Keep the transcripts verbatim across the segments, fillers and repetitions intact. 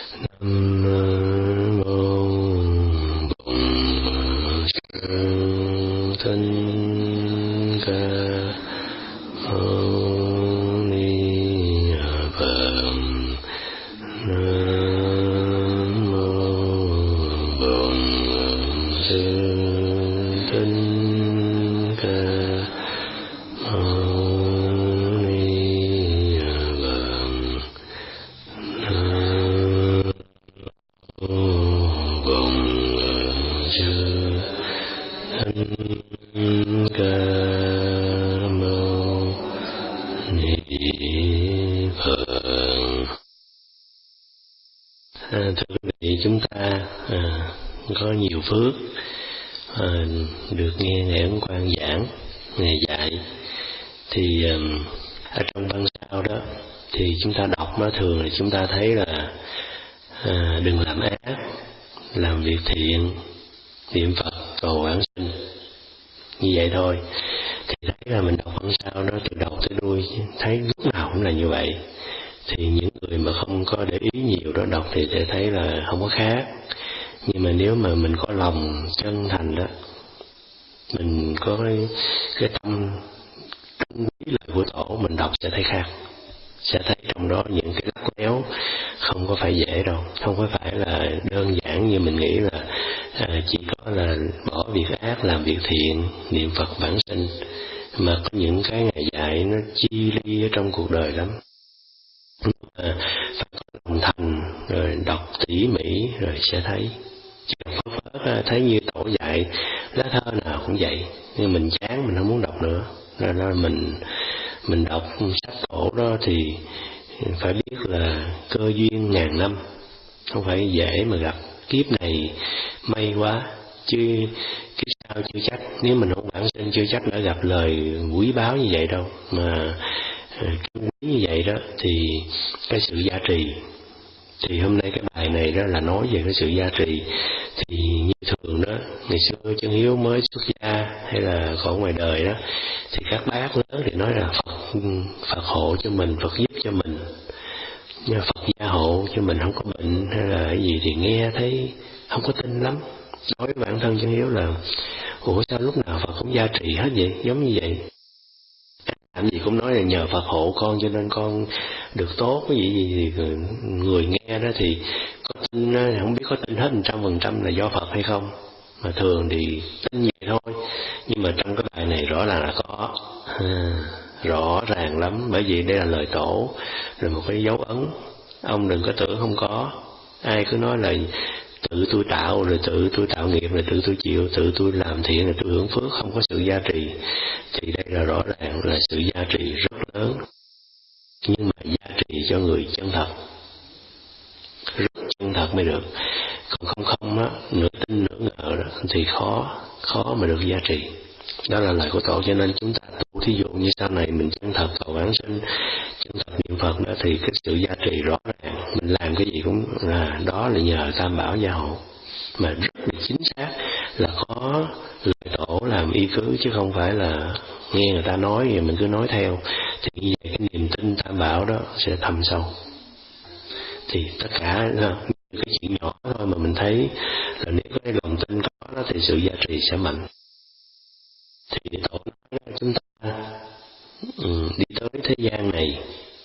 Nam mô Bổn Sư Thích Ca Mâu Ni Phật. Nam mô Bổn Sư Thích Ca Mâu Ni Phật. À, thưa quý vị, chúng ta à, có nhiều phước à, được nghe Ngài Ấn Quang giảng, Ngài dạy. Thì à, ở trong văn sao đó thì chúng ta đọc nó thường là chúng ta thấy là à, đừng làm ác, làm việc thiện, niệm Phật, cầu vãng sinh, như vậy thôi. Thì thấy là mình đọc văn sao đó từ đầu tới đuôi, thấy lúc nào cũng là như vậy. Thì những người mà không có để ý nhiều đó đọc thì sẽ thấy là không có khác. Nhưng mà nếu mà mình có lòng chân thành đó, mình có cái, cái tâm trân quý lời của Tổ, mình đọc sẽ thấy khác. Sẽ thấy trong đó những cái lắt léo không có phải dễ đâu, không có phải là đơn giản như mình nghĩ là à, chỉ có là bỏ việc ác làm việc thiện, niệm Phật vãng sinh, mà có những cái Ngài dạy nó chi ly ở trong cuộc đời lắm. À, phải có lòng thành rồi đọc tỉ mỉ rồi sẽ thấy. Chỉ đọc Phật Pháp thấy như Tổ dạy lá thơ nào cũng vậy, nhưng mình chán mình không muốn đọc nữa. Nên là mình mình đọc sách Tổ đó thì phải biết là cơ duyên ngàn năm, không phải dễ mà gặp. Kiếp này may quá, chứ kiếp sau chưa chắc. Nếu mình không vãng sinh chưa chắc đã gặp lời quý báu như vậy đâu. Mà quý như vậy đó thì cái sự gia trì. Thì hôm nay cái bài này đó là nói về cái sự gia trì. Thì như thường đó, ngày xưa Chân Hiếu mới xuất gia hay là còn ngoài đời đó, thì các bác lớn thì nói là Phật Phật hộ cho mình, Phật giúp cho mình, nhưng Phật gia hộ cho mình không có bệnh hay là cái gì thì nghe thấy không có tin lắm. Đối với bản thân Chân Hiếu là ủa sao lúc nào Phật cũng gia trì hết vậy, giống như vậy. Làm gì cũng nói là nhờ Phật hộ con cho nên con được tốt, cái gì gì thì người nghe đó thì có tin, không biết có tin hết một trăm phần trăm là do Phật hay không, mà thường thì tin vậy thôi. Nhưng mà trong cái bài này rõ ràng là có, à, rõ ràng lắm, bởi vì đây là lời Tổ, rồi một cái dấu ấn. Ông đừng có tưởng không có. Ai cứ nói là tự tôi tạo, rồi tự tôi tạo nghiệp, rồi tự tôi chịu, tự tôi làm thiện, rồi tôi hưởng phước, không có sự gia trì, thì đây là rõ ràng là sự gia trì rất lớn. Nhưng mà gia trì cho người chân thật, rất chân thật mới được. Còn không không á, nửa tin nửa ngờ đó, thì khó khó mà được gia trì. Đó là lời của Tổ, cho nên chúng ta tu, thí dụ như sau này mình chân thật cầu vãng sinh, chân thật niệm Phật đó, thì cái sự gia trì rõ ràng. Mình làm cái gì cũng là đó là nhờ Tam Bảo gia hộ, mà rất là chính xác, là có lời Tổ làm y cứ, chứ không phải là nghe người ta nói rồi mình cứ nói theo. Thì như vậy cái niềm tin Tam Bảo đó sẽ thâm sâu. Thì tất cả những cái chuyện nhỏ thôi mà mình thấy là nếu cái lòng tin có đó thì sự gia trì sẽ mạnh. Thì Tổ nói chúng ta um, đi tới thế gian này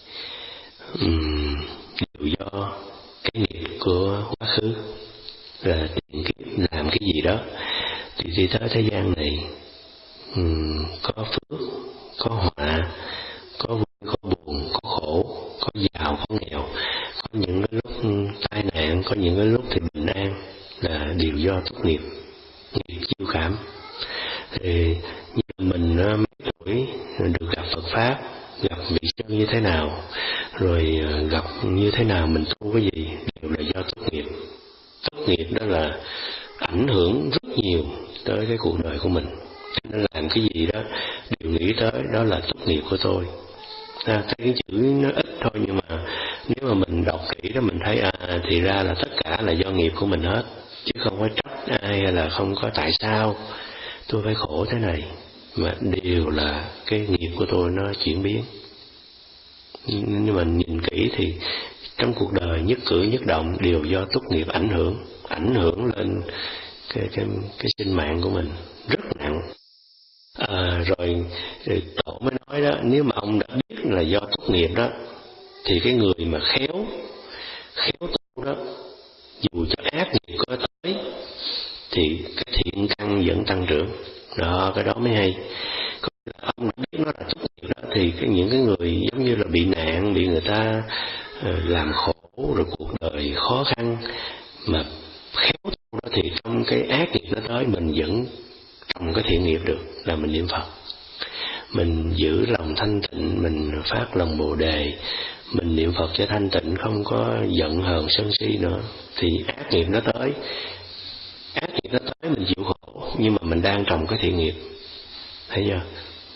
um, đều do cái nghiệp của quá khứ, là tiền kiếp làm cái gì đó. Thì đi tới thế gian này um, có phước, có họa, có vui, có buồn, có khổ, có giàu, có nghèo, có những cái lúc tai nạn, có những cái lúc thì bình an, là đều do tốt nghiệp, nghiệp chiêu cảm. Thì như mình mấy tuổi được gặp Phật Pháp, gặp vị sư như thế nào, rồi gặp như thế nào, mình tu cái gì, đều là do tốt nghiệp. Tốt nghiệp đó là ảnh hưởng rất nhiều tới cái cuộc đời của mình. Nên làm cái gì đó đều nghĩ tới đó là tốt nghiệp của tôi. À, cái chữ nó ít thôi, nhưng mà nếu mà mình đọc kỹ đó mình thấy à thì ra là tất cả là do nghiệp của mình hết, chứ không có trách ai hay là không có tại sao tôi phải khổ thế này, mà đều là cái nghiệp của tôi nó chuyển biến. Nhưng mà nhìn kỹ thì Trong cuộc đời nhất cử nhất động đều do túc nghiệp ảnh hưởng, ảnh hưởng lên cái cái cái sinh mạng của mình rất nặng. À, rồi Tổ mới nói đó, nếu mà ông đã biết là do túc nghiệp đó, thì cái người mà khéo khéo tu đó, dù cho ác nghiệp có tới thì cái thiện căn vẫn tăng trưởng. Đó, cái đó mới hay. Ông đã biết nó là túc nghiệp đó, thì cái những cái người giống như là bị nạn, bị người ta uh, làm khổ, rồi cuộc đời khó khăn, mà khéo tu đó, thì trong cái ác nghiệp nó tới mình vẫn trồng cái thiện nghiệp được, là mình niệm Phật, mình giữ lòng thanh tịnh, mình phát lòng Bồ Đề, mình niệm Phật cho thanh tịnh, không có giận hờn sân si nữa, thì ác nghiệp nó tới, ác nghiệp nó tới mình chịu khổ, nhưng mà mình đang trồng cái thiện nghiệp, thấy chưa?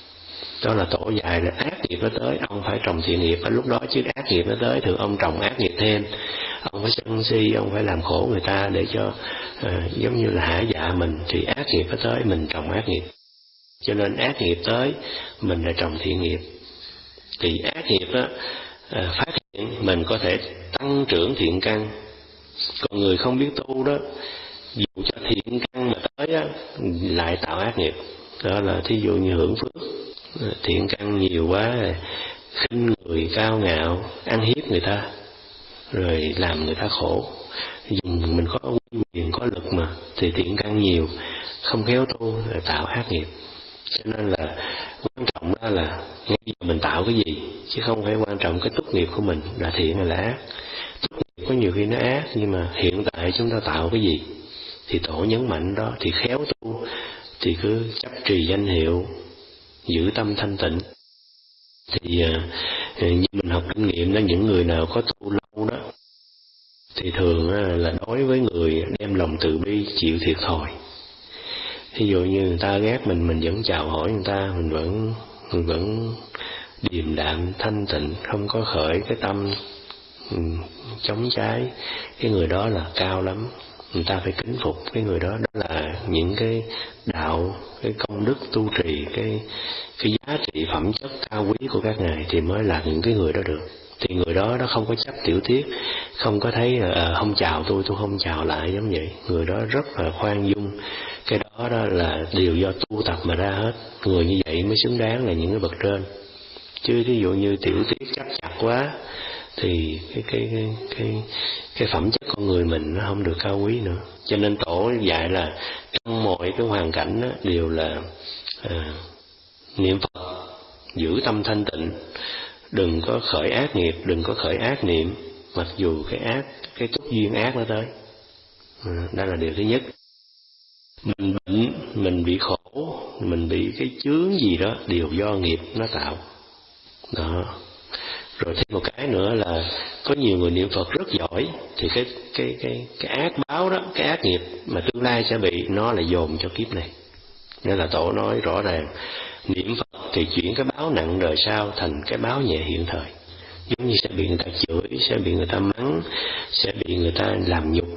Đó là Tổ dạy là ác nghiệp nó tới, ông phải trồng thiện nghiệp ở lúc đó, chứ ác nghiệp nó tới thường ông trồng ác nghiệp thêm, ông phải sân si, ông phải làm khổ người ta để cho uh, giống như là hả dạ mình, thì ác nghiệp nó tới mình trồng ác nghiệp. Cho nên ác nghiệp tới mình là trồng thiện nghiệp, thì ác nghiệp đó uh, phát hiện mình có thể tăng trưởng thiện căn. Còn người không biết tu đó, dù cho thiện căn mà tới á, lại tạo ác nghiệp. Đó là thí dụ như hưởng phước, thiện căn nhiều quá, khinh người, cao ngạo, ăn hiếp người ta, rồi làm người ta khổ. Dùng mình có uy quyền, có lực mà, thì thiện căn nhiều, không khéo tu là tạo ác nghiệp. Cho nên là quan trọng đó là ngay giờ mình tạo cái gì, chứ không phải quan trọng cái túc nghiệp của mình là thiện hay là ác. Túc nghiệp có nhiều khi nó ác, nhưng mà hiện tại chúng ta tạo cái gì thì Tổ nhấn mạnh đó, thì khéo tu thì cứ chấp trì danh hiệu, giữ tâm thanh tịnh. Thì như mình học kinh nghiệm đó, những người nào có tu lâu đó thì thường là đối với người đem lòng từ bi, chịu thiệt thòi. Thí dụ như người ta ghét mình, mình vẫn chào hỏi người ta, mình vẫn mình vẫn điềm đạm thanh tịnh, không có khởi cái tâm um, chống trái. Cái người đó là cao lắm, người ta phải kính phục cái người đó. Đó là những cái đạo, cái công đức tu trì, cái cái giá trị phẩm chất cao quý của các ngài thì mới là những cái người đó được. Thì người đó nó không có chấp tiểu tiết, không có thấy à, không chào tôi, tôi không chào lại giống vậy. Người đó rất là khoan dung. Cái đó đó là điều do tu tập mà ra hết. Người như vậy mới xứng đáng là những cái bậc trên. Chứ ví dụ như tiểu tiết chấp chặt quá thì cái cái cái cái cái phẩm chất con người mình nó không được cao quý nữa. Cho nên Tổ dạy là trong mọi cái hoàn cảnh đó, đều là à, niệm Phật, giữ tâm thanh tịnh, đừng có khởi ác nghiệp, đừng có khởi ác niệm, mặc dù cái ác, cái túc duyên ác nó tới. À, đó là điều thứ nhất. Mình bệnh, mình bị khổ, mình bị cái chướng gì đó đều do nghiệp nó tạo. Đó. Rồi thêm một cái nữa là có nhiều người niệm Phật rất giỏi, thì cái cái cái cái ác báo đó, cái ác nghiệp mà tương lai sẽ bị, nó là dồn cho kiếp này. Nên là Tổ nói rõ ràng, niệm Phật thì chuyển cái báo nặng đời sau thành cái báo nhẹ hiện thời. Giống như sẽ bị người ta chửi, sẽ bị người ta mắng, sẽ bị người ta làm nhục.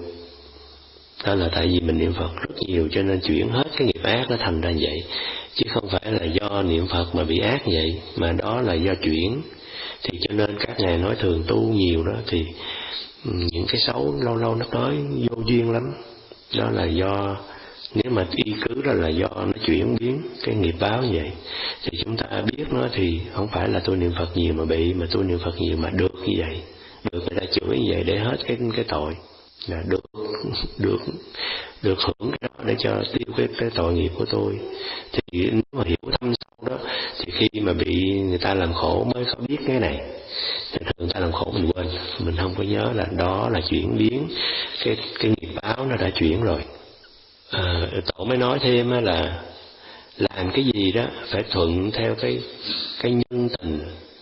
Đó là tại vì mình niệm Phật rất nhiều, cho nên chuyển hết cái nghiệp ác nó thành ra vậy. Chứ không phải là do niệm Phật mà bị ác vậy, mà đó là do chuyển. Thì cho nên các ngài nói thường tu nhiều đó, thì những cái xấu lâu lâu nó tới vô duyên lắm. Đó là do, nếu mà y cứ đó là do nó chuyển biến cái nghiệp báo như vậy. Thì chúng ta biết nó thì không phải là tôi niệm Phật nhiều mà bị, mà tôi niệm Phật nhiều mà được như vậy. Được người ta chửi như vậy để hết cái cái tội. Là được được được hưởng cái đó để cho tiêu cái cái tội nghiệp của tôi. Thì nếu mà hiểu thâm sâu đó, thì khi mà bị người ta làm khổ mới có biết cái này. Thì thường người ta làm khổ mình quên, mình không có nhớ là đó là chuyển biến, cái cái nghiệp báo nó đã chuyển rồi. À, Tổ mới nói thêm là làm cái gì đó phải thuận theo cái cái nhân tình,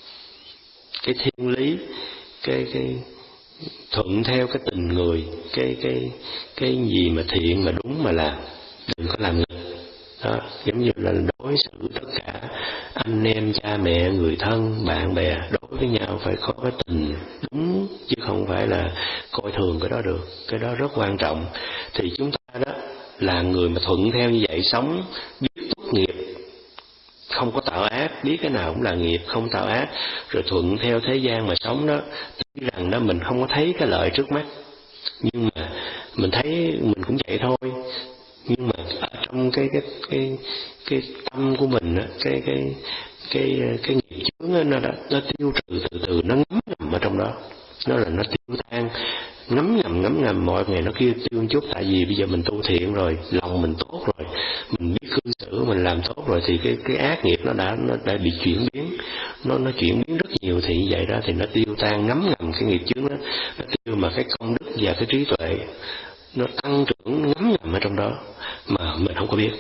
cái thiên lý, cái cái thuận theo cái tình người, cái cái cái gì mà thiện mà đúng mà làm, đừng có làm nghịch. Đó, giống như là đối xử tất cả anh em, cha mẹ, người thân, bạn bè đối với nhau phải có cái tình đúng, chứ không phải là coi thường cái đó được. Cái đó rất quan trọng. Thì chúng ta đó là người mà thuận theo như vậy, sống biết tốt nghiệp, không có tạo ác, biết cái nào cũng là nghiệp, không tạo ác, rồi thuận theo thế gian mà sống đó. Tuy rằng đó mình không có thấy cái lợi trước mắt, nhưng mà mình thấy mình cũng vậy thôi. Nhưng mà ở trong cái cái cái cái tâm của mình á, cái cái cái cái nghiệp chướng á, nó đã, nó tiêu trừ từ từ, nó ngấm ngầm ở trong đó. Nó là nó tiêu tan, ngấm ngầm ngấm ngầm mọi ngày nó kêu tiêu một chút. Tại vì bây giờ mình tu thiện rồi, lòng mình tốt rồi, mình biết cư xử, mình làm tốt rồi, thì cái cái ác nghiệp nó đã nó đã bị chuyển biến, nó nó chuyển biến rất nhiều. Thì như vậy đó thì nó tiêu tan, ngấm ngầm cái nghiệp chướng đó, nó tiêu, mà cái công đức và cái trí tuệ nó tăng trưởng ngấm ngầm ở trong đó mà mình không có biết.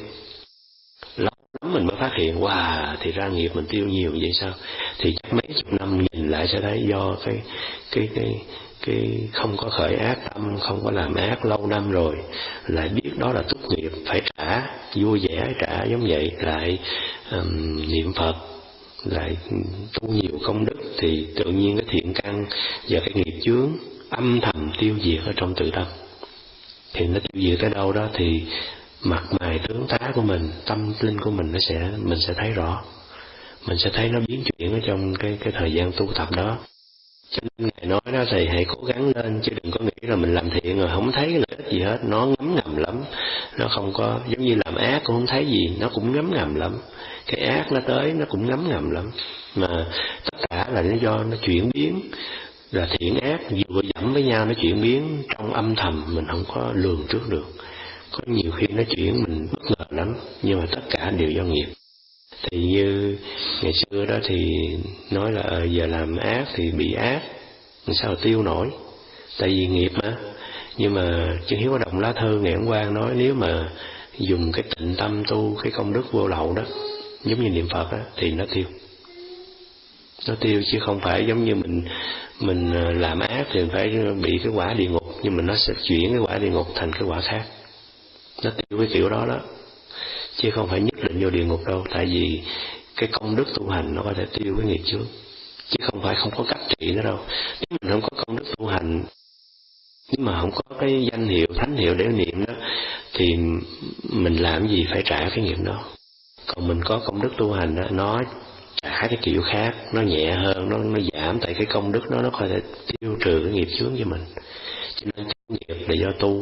Lâu lắm mình mới phát hiện, wow, thì ra nghiệp mình tiêu nhiều vậy sao? Thì chắc mấy chục năm nhìn lại sẽ thấy do cái cái cái cái không có khởi ác tâm, không có làm ác lâu năm rồi, lại biết đó là túc nghiệp, phải trả, vui vẻ trả giống vậy, lại um, niệm Phật, lại tu nhiều công đức, thì tự nhiên cái thiện căn và cái nghiệp chướng âm thầm tiêu diệt ở trong tự tâm. Thì nó tiêu diệt tới đâu đó thì mặt mày tướng tá của mình, tâm linh của mình nó sẽ mình sẽ thấy rõ, mình sẽ thấy nó biến chuyển ở trong cái cái thời gian tu tập đó. Cho nên Ngài nói đó, thầy hãy cố gắng lên, chứ đừng có nghĩ là mình làm thiện rồi không thấy cái lợi ích gì hết. Nó ngấm ngầm lắm, nó không có giống như làm ác cũng không thấy gì, nó cũng ngấm ngầm lắm. Cái ác nó tới nó cũng ngấm ngầm lắm, mà tất cả là nó do nó chuyển biến, là thiện ác vừa dẫm với nhau, nó chuyển biến trong âm thầm, mình không có lường trước được. Có nhiều khi nó chuyển mình bất ngờ lắm, nhưng mà tất cả đều do nghiệp. Thì như ngày xưa đó thì nói là giờ làm ác thì bị ác, sao tiêu nổi, tại vì nghiệp mà. Nhưng mà Chân Hiếu có đọc lá thư ngày hôm qua nói, nếu mà dùng cái tịnh tâm tu cái công đức vô lậu đó, giống như niệm Phật đó, thì nó tiêu. Nó tiêu chứ không phải giống như mình mình làm ác thì phải bị cái quả địa ngục, nhưng mà nó sẽ chuyển cái quả địa ngục thành cái quả khác. Nó tiêu cái kiểu đó đó, chứ không phải nhất định vô địa ngục đâu. Tại vì cái công đức tu hành nó có thể tiêu cái nghiệp chướng, chứ không phải không có cách trị nữa đâu. Nếu mình không có công đức tu hành, nếu mà không có cái danh hiệu thánh hiệu để niệm đó, thì mình làm gì phải trả cái nghiệp đó. Còn mình có công đức tu hành đó, nó trả cái kiểu khác, nó nhẹ hơn, nó nó giảm, tại cái công đức đó nó có thể tiêu trừ cái nghiệp chướng cho mình. Cho nên nghiệp là do tu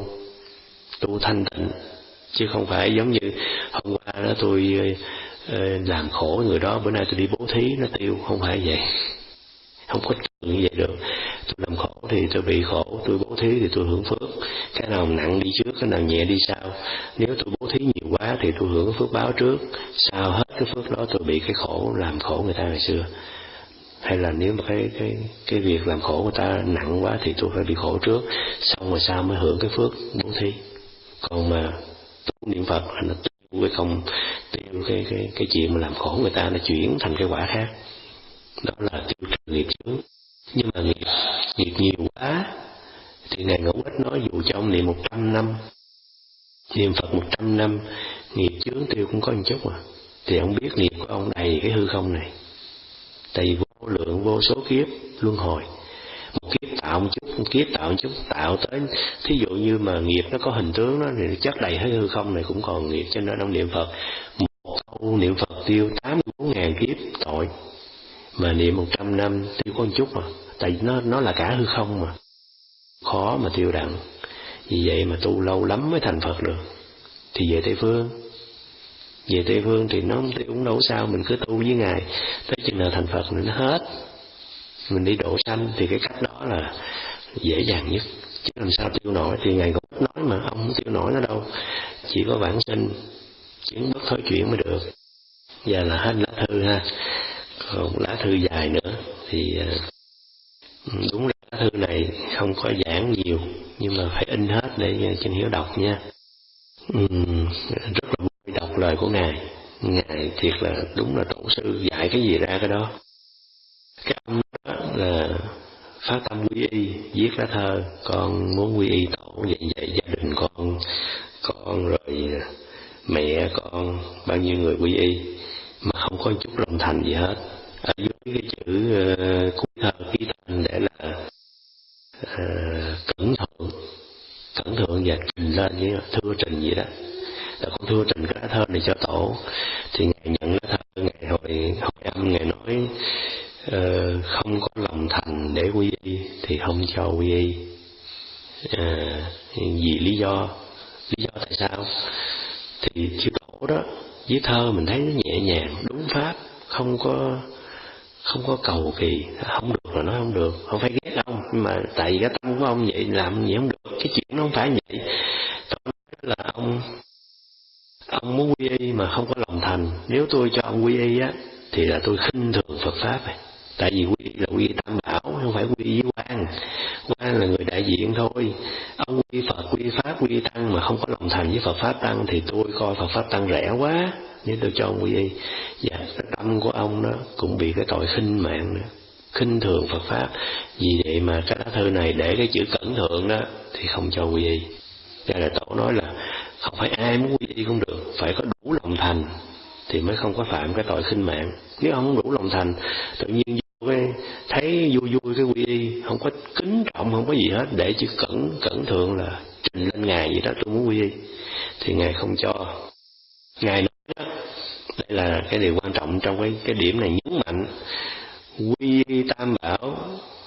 tu thanh tịnh, chứ không phải giống như hôm qua đó tôi uh, làm khổ người đó, bữa nay tôi đi bố thí nó tiêu, không phải vậy. Không có như vậy được. Tôi làm khổ thì tôi bị khổ, tôi bố thí thì tôi hưởng phước. Cái nào nặng đi trước, cái nào nhẹ đi sau. Nếu tôi bố thí nhiều quá thì tôi hưởng phước báo trước, sau hết cái phước đó tôi bị cái khổ làm khổ người ta ngày xưa. Hay là nếu mà cái cái cái việc làm khổ người ta nặng quá thì tôi phải bị khổ trước, xong rồi sau mới hưởng cái phước bố thí. Còn mà tu niệm Phật là nó tiêu cái không, tiêu cái cái cái chuyện mà làm khổ người ta, nó chuyển thành cái quả khác. Đó là tiêu trừ nghiệp chướng. Nhưng mà nghiệp nghiệp nhiều quá thì Ngài Ngẫu Ích nói, dù cho ông niệm một trăm năm, niệm Phật một trăm năm, nghiệp chướng tiêu cũng có một chút mà. Thì ông biết nghiệp của ông đầy cái hư không này. Tại vì vô lượng vô số kiếp luân hồi, một kiếp tạo một chút, một kiếp tạo một chút, tạo tới thí dụ như mà nghiệp nó có hình tướng đó thì chất đầy hết hư không này cũng còn nghiệp. Cho nên ông niệm Phật một câu niệm Phật tiêu tám mươi bốn ngàn kiếp tội, mà niệm một trăm năm tiêu có một chút mà. Tại vì nó nó là cả hư không mà, khó mà tiêu đặng. Vì vậy mà tu lâu lắm mới thành Phật được. Thì về Tây Phương, về Tây Phương thì nó không tiêu cũng đâu sao, mình cứ tu với Ngài tới chừng nào thành Phật thì nó hết. Mình đi độ sanh thì cái cách đó là dễ dàng nhất. Chứ làm sao tiêu nổi. Thì Ngài cũng nói mà, ông không tiêu nổi nó đâu. Chỉ có vãng sinh, chứng bất thối chuyển mới được. Giờ là hết lá thư ha. Còn lá thư dài nữa thì đúng là lá thư này không có giảng nhiều, nhưng mà phải in hết để Chân Hiếu đọc nha. Uhm, rất là vui đọc lời của Ngài. Ngài thiệt là đúng là tổ sư, dạy cái gì ra cái đó. Cái ông đó là phát tâm quy y, viết lá thơ, con muốn quy y tổ vậy vậy, gia đình con con rồi mẹ con bao nhiêu người quy y, mà không có chút lòng thành gì hết. Ở dưới cái chữ uh, cuối thơ ký thanh để là uh, cẩn thượng, cẩn thượng và trình lên với thưa trình gì đó. Là con thưa trình cái lá thơ này cho tổ. Thì Ngài nhận lá thơ, Ngài cho quy y. À, vì lý do lý do tại sao? Thì chữ tổ đó với thơ mình thấy nó nhẹ nhàng, đúng pháp, không có không có cầu kỳ. Không được là nói không được, không phải ghét ông, nhưng mà tại vì cái tâm của ông vậy làm vậy không được. Cái chuyện nó không phải vậy. Tôi nói là ông ông muốn quy y mà không có lòng thành. Nếu tôi cho ông quy y á thì là tôi khinh thường Phật pháp này. Tại vì quy y là quy y Tam Bảo, không phải quy y với quan. Quan là người đại diện thôi. Ông quy y Phật, quy y Pháp, quy y Tăng mà không có lòng thành với Phật Pháp Tăng thì tôi coi Phật Pháp Tăng rẻ quá, nếu tôi cho ông quy y. Và cái tâm của ông đó cũng bị cái tội khinh mạng nữa, khinh thường Phật Pháp. Vì vậy mà cái lá thư này để cái chữ cẩn thượng đó thì không cho quy y. Đây là tổ nói là không phải ai muốn quy y cũng được, phải có đủ lòng thành thì mới không có phạm cái tội khinh mạng. Nếu ông không đủ lòng thành, tự nhiên vô cái thấy vui vui cái quy y, không có kính trọng, không có gì hết, để chữ cẩn cẩn thượng là trình lên ngài vậy đó, tôi muốn quy y, thì ngài không cho. Ngài nói đó, đây là cái điều quan trọng trong cái cái điểm này, nhấn mạnh quy y Tam Bảo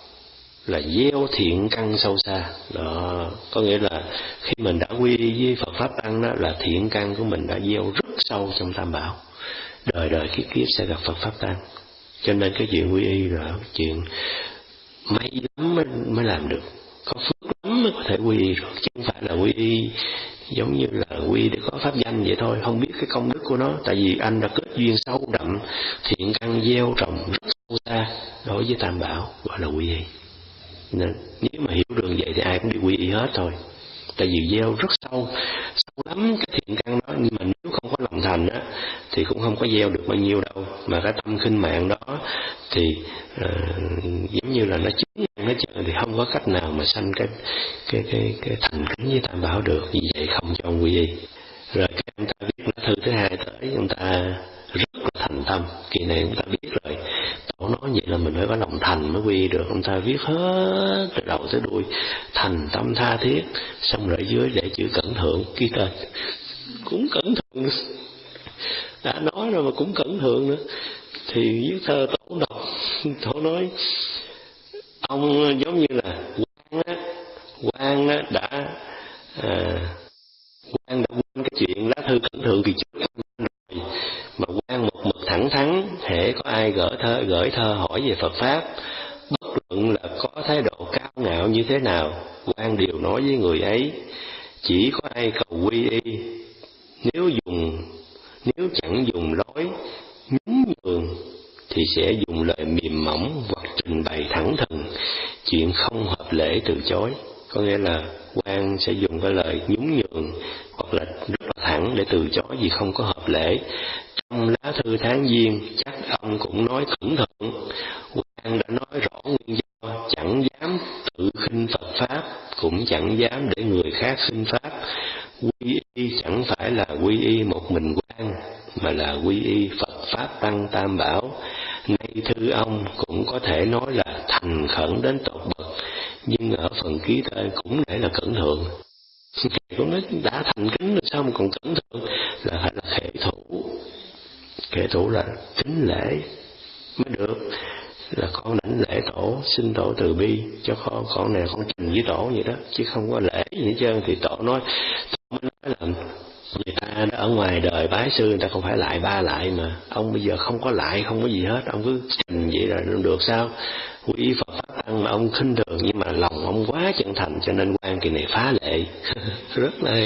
là gieo thiện căn sâu xa. Đó có nghĩa là khi mình đã quy y với Phật Pháp Tăng đó là thiện căn của mình đã gieo rất sâu trong Tam Bảo, đời đời kiếp kiếp sẽ gặp Phật Pháp Tăng. Cho nên cái chuyện quy y là chuyện may lắm mới, mới làm được, có phước lắm mới có thể quy y được, chứ không phải là quy y giống như là quy để có pháp danh vậy thôi, không biết cái công đức của nó. Tại vì anh đã kết duyên sâu đậm, thiện căn gieo trồng rất sâu xa đối với Tam Bảo, gọi là quy y. Nên nếu mà hiểu đường vậy thì ai cũng đi quy y hết thôi. Tại vì gieo rất sâu, sâu lắm cái thiện căn đó, nhưng mà nếu không có lòng thành á thì cũng không có gieo được bao nhiêu đâu. Mà cái tâm khinh mạng đó thì uh, giống như là nó chứng nó chờ thì không có cách nào mà sanh cái cái cái cái thành kính với Tam Bảo được. Vì vậy không cho ông quy y. Rồi cái ông ta viết lá thư thứ hai tới, ông ta rất là thành tâm. Kỳ này ông ta biết rồi, tổ nói vậy là mình phải có lòng thành mới quy y được. Ông ta viết hết từ đầu tới đuôi, thành tâm tha thiết, xong rồi dưới để chữ cẩn thượng ký tên, cũng cẩn thượng nữa. Đã nói rồi mà cũng cẩn thượng nữa. Thì viết thơ tổ đọc, tổ nói ông giống như là quan á, quan á đã à, quan đã quên cái chuyện lá thư cẩn thượng thì trước rồi, mà quan một mực thẳng thắn, hễ có ai gửi thơ gửi thơ hỏi về Phật pháp, bất luận là có thái độ cao ngạo như thế nào, quan đều nói với người ấy, chỉ có ai cầu quy y, nếu dùng nếu chẳng dùng lối nhún nhường thì sẽ dùng lời mềm mỏng hoặc trình bày thẳng thừng, chuyện không hợp lễ từ chối. Có nghĩa là quan sẽ dùng cái lời nhún nhường hoặc là rất là thẳng để từ chối vì không có hợp lễ. Trong lá thư tháng giêng chắc ông cũng nói cẩn thận, quan đã nói rõ nguyên do, chẳng dám tự khinh Phật pháp, cũng chẳng dám để người khác khinh pháp. Quy y chẳng phải là quy y một mình quan, mà là quy y Phật pháp Tăng Tam Bảo. Nay thư ông cũng có thể nói là thành khẩn đến tột bậc, nhưng ở phần ký tên cũng để là cẩn thượng. Cũng nói đã thành kính rồi sao mà còn cẩn thượng, là phải là khệ thủ. Khệ thủ là kính lễ mới được, là con đảnh lễ tổ, xin tổ từ bi cho con, con này con trình với tổ vậy đó, chứ không có lễ gì hết trơn. Thì tổ nói, tổ mới nói là người ta đã ở ngoài đời bái sư, người ta không phải lại ba lại mà ông bây giờ không có lại, không có gì hết, ông cứ trình vậy là được sao? Quy Phật Pháp Tăng mà ông khinh thường, nhưng mà lòng ông quá chân thành, cho nên quan kỳ này phá lệ rất là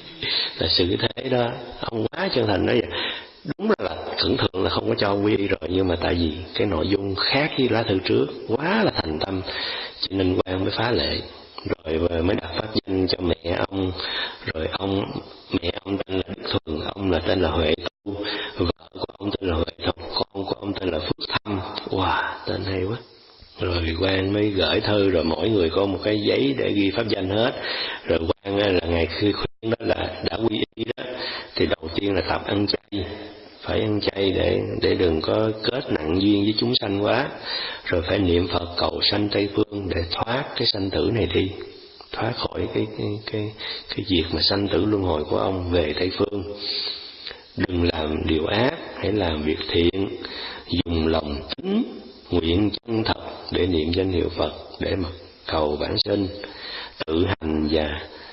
là sự thế đó. Ông quá chân thành nói vậy. Đúng là cẩn thượng là không có cho quy y rồi, nhưng mà tại vì cái nội dung khác với lá thư trước, quá là thành tâm, cho nên quan mới phá lệ. Rồi mới đặt pháp danh cho mẹ ông. Rồi ông mẹ ông tên là Đức Thuần, ông là tên là Huệ Tu, vợ của ông tên là Huệ Thục, con của ông tên là Phước Thâm. Wow, tên hay quá. Rồi quan mới gửi thư, rồi mỗi người có một cái giấy để ghi pháp danh hết. Rồi quan là ngày khi khuyên đó là đã quy y đó, thì đầu tiên là tập ăn chay, phải ăn chay để để đừng có kết nặng duyên với chúng sanh quá. Rồi phải niệm Phật cầu sanh Tây Phương để thoát cái sanh tử này đi, thoát khỏi cái cái cái cái việc mà sanh tử luân hồi của ông về Tây Phương. Đừng làm điều ác, hãy làm việc thiện, dùng lòng tín nguyện chân thật để niệm danh hiệu Phật, để mà cầu vãng sinh, tự hành và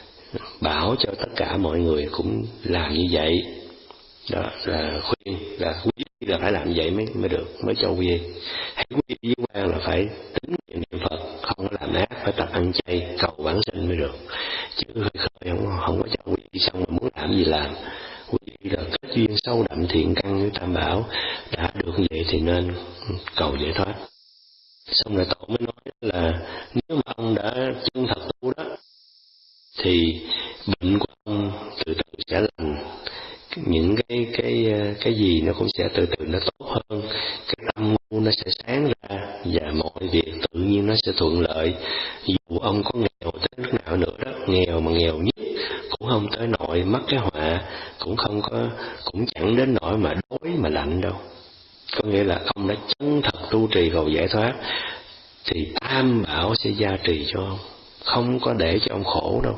bảo cho tất cả mọi người cũng làm như vậy. Đó là khuyên, là quý là phải làm vậy mới mới được, mới cho quy. Hãy quy với quan là phải tính niệm Phật, không có làm ác, phải tập ăn chay cầu vãng sinh mới được. Chứ hơi khơi không không có cho quy xong rồi muốn làm gì làm. Quy là kết duyên sâu đậm thiện căn với Tam Bảo, đã được như vậy thì nên cầu giải thoát. Xong rồi tổ mới nói là nếu mà ông đã chân thật tu đó thì bệnh của ông từ từ sẽ lành, những cái cái cái gì nó cũng sẽ từ từ nó tốt hơn, cái tâm ngu nó sẽ sáng ra và mọi việc tự nhiên nó sẽ thuận lợi. Dù ông có nghèo tới lúc nào nữa đó, nghèo mà nghèo nhất cũng không tới nỗi mắc cái họa, cũng không có cũng chẳng đến nỗi mà đói mà lạnh đâu. Có nghĩa là ông đã chân thật tu trì cầu giải thoát thì Tam Bảo sẽ gia trì cho ông, không có để cho ông khổ đâu.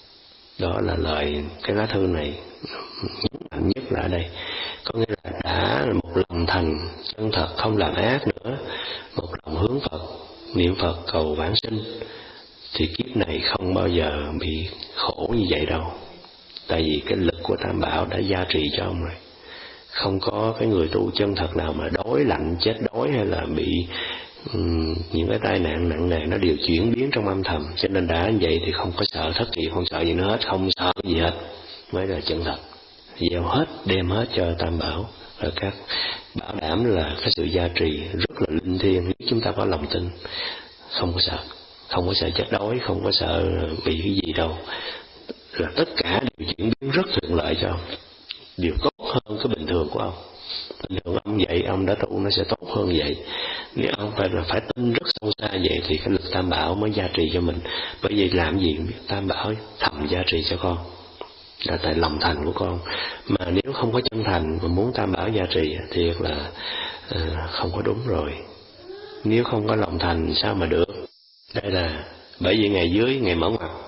Đó là lời cái lá thư này nhấn mạnh nhất là ở đây. Có nghĩa là đã một lòng thành chân thật, không làm ác nữa, một lòng hướng Phật, niệm Phật cầu vãng sinh, thì kiếp này không bao giờ bị khổ như vậy đâu. Tại vì cái lực của Tam Bảo đã gia trì cho ông rồi. Không có cái người tu chân thật nào mà đói lạnh chết đói hay là bị um, những cái tai nạn nặng nề, nó đều chuyển biến trong âm thầm. Cho nên đã như vậy thì không có sợ thất nghiệp, không sợ gì nữa hết, không sợ gì hết, mới là chân thật. Gieo hết, đem hết cho Tam Bảo, rồi các bảo đảm là cái sự gia trì rất là linh thiêng. Nếu chúng ta có lòng tin, không có sợ, không có sợ chết đói, không có sợ bị cái gì đâu, là tất cả đều chuyển biến rất thuận lợi cho ông, điều tốt hơn cái bình thường của ông. Bình thường ông vậy, ông đã tu nó sẽ tốt hơn vậy. Nếu ông phải là phải tin rất sâu xa vậy thì cái lực Tam Bảo mới gia trì cho mình. Bởi vì làm gì biết Tam Bảo thầm gia trì cho con, là tại lòng thành của con. Mà nếu không có chân thành mà muốn Tam Bảo gia trì thì là uh, không có đúng rồi. Nếu không có lòng thành sao mà được. Đây là bởi vì ngày dưới, ngày mở ngoặt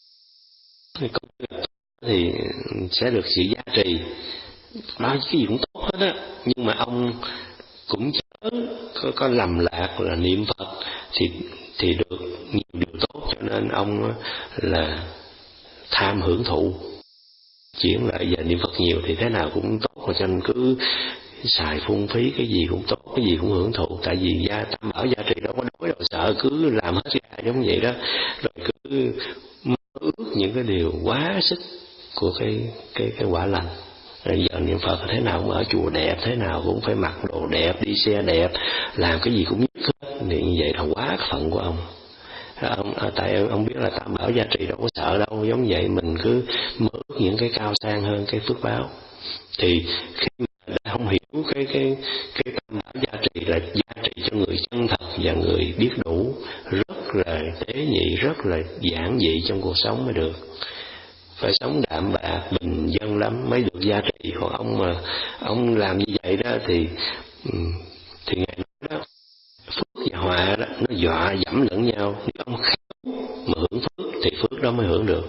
thì sẽ được sự giá trị, nói cái gì cũng tốt hết á. Nhưng mà ông cũng chớ có, có lầm lạc là niệm Phật thì thì được nhiều điều tốt, cho nên ông là tham hưởng thụ, chuyển lại giờ niệm Phật nhiều thì thế nào cũng tốt, cho nên cứ xài phung phí cái gì cũng tốt, cái gì cũng hưởng thụ. Tại vì gia Tam Bảo gia trì đâu có đói đâu sợ, cứ làm hết ra giống vậy đó, rồi cứ mơ ước những cái điều quá sức của cái cái cái quả lành. Rồi giờ niệm Phật thế nào cũng ở chùa đẹp, thế nào cũng phải mặc đồ đẹp, đi xe đẹp, làm cái gì cũng nhất hết. Thì như vậy là quá phận của ông. Ông à, tại ông biết là Tam Bảo gia trì đâu có sợ đâu, giống vậy mình cứ mơ ước những cái cao sang hơn cái phước báo. Thì khi mà đã không hiểu cái cái cái Tam Bảo gia trì là gia trì cho người chân thật và người biết đủ, rất là tế nhị, rất là giản dị trong cuộc sống mới được. Phải sống đạm bạc bình dân lắm mới được gia trì. Còn ông mà ông làm như vậy đó thì thì ngày đó phước và họa đó nó dọa dẫm lẫn nhau. Nếu ông khéo mà hưởng phước thì phước đó mới hưởng được.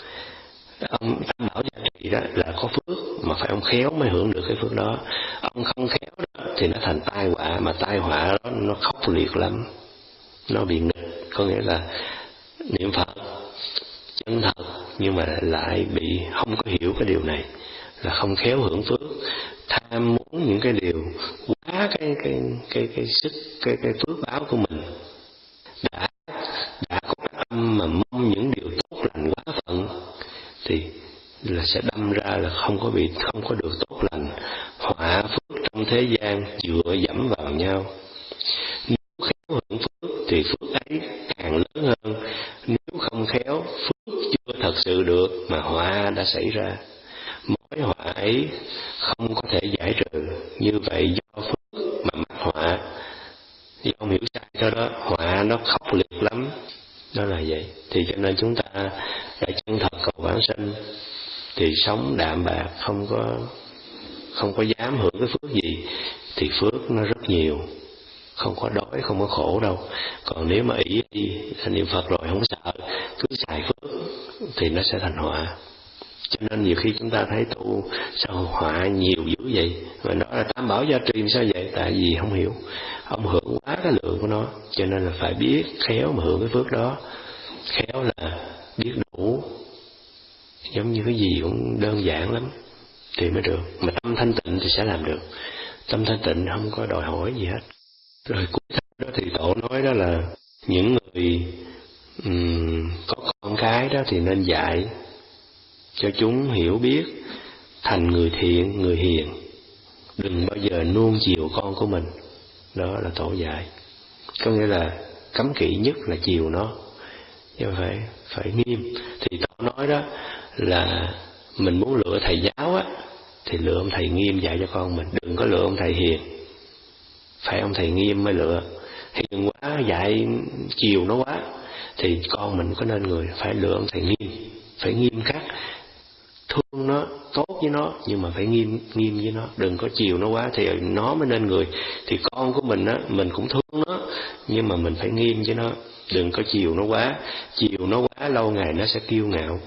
Ông Tam Bảo gia trì đó là có phước, mà phải ông khéo mới hưởng được cái phước đó. Ông không khéo đó thì nó thành tai họa, mà tai họa đó nó khốc liệt lắm, nó bị nghịch. Có nghĩa là niệm Phật chân thật nhưng mà lại bị không có hiểu cái điều này, là không khéo hưởng phước, tham muốn những cái điều quá cái cái cái cái sức cái cái phước báo của mình. Đã đã có cái tâm mà mong những điều tốt lành quá phận thì là sẽ đâm ra là không có bị không có được tốt lành, họa phước trong thế gian dựa dẫm vào nhau. Nếu khéo hưởng phước thì phước ấy càng lớn hơn, nếu không khéo phước chưa thật sự được mà họa đã xảy ra. Mối họa ấy không có thể giải trừ, như vậy do phước mà mắc họa. Do không hiểu sai cho đó, họa nó khốc liệt lắm. Đó là vậy. Thì cho nên chúng ta đã chân thật cầu vãng sinh thì sống đạm bạc, không có không có dám hưởng cái phước gì, thì phước nó rất nhiều, không có đói, không có khổ đâu. Còn nếu mà ý đi niệm Phật rồi không sợ, cứ xài phước thì nó sẽ thành họa. Cho nên nhiều khi chúng ta thấy tu sao họa nhiều dữ vậy, mà đó là tam bảo gia trì sao vậy? Tại vì không hiểu, ông hưởng quá cái lượng của nó, cho nên là phải biết khéo mà hưởng cái phước đó. Khéo là biết đủ, giống như cái gì cũng đơn giản lắm thì mới được. Mà tâm thanh tịnh thì sẽ làm được. Tâm thanh tịnh không có đòi hỏi gì hết. Rồi cuối tháng đó thì Tổ nói đó là những người um, có con cái đó thì nên dạy cho chúng hiểu biết thành người thiện, người hiền. Đừng bao giờ nuông chiều con của mình. Đó là Tổ dạy. Có nghĩa là cấm kỵ nhất là chiều nó, chứ phải phải nghiêm. Thì Tổ nói đó là mình muốn lựa thầy giáo á, thì lựa ông thầy nghiêm dạy cho con mình. Đừng có lựa ông thầy hiền, phải ông thầy nghiêm mới lựa. Hiền quá dạy chiều nó quá thì con mình có nên người. Phải lựa ông thầy nghiêm, phải nghiêm khắc, thương nó, tốt với nó, nhưng mà phải nghiêm nghiêm với nó. Đừng có chiều nó quá thì nó mới nên người. Thì con của mình á, mình cũng thương nó, nhưng mà mình phải nghiêm với nó. Đừng có chiều nó quá. Chiều nó quá lâu ngày nó sẽ kiêu ngạo,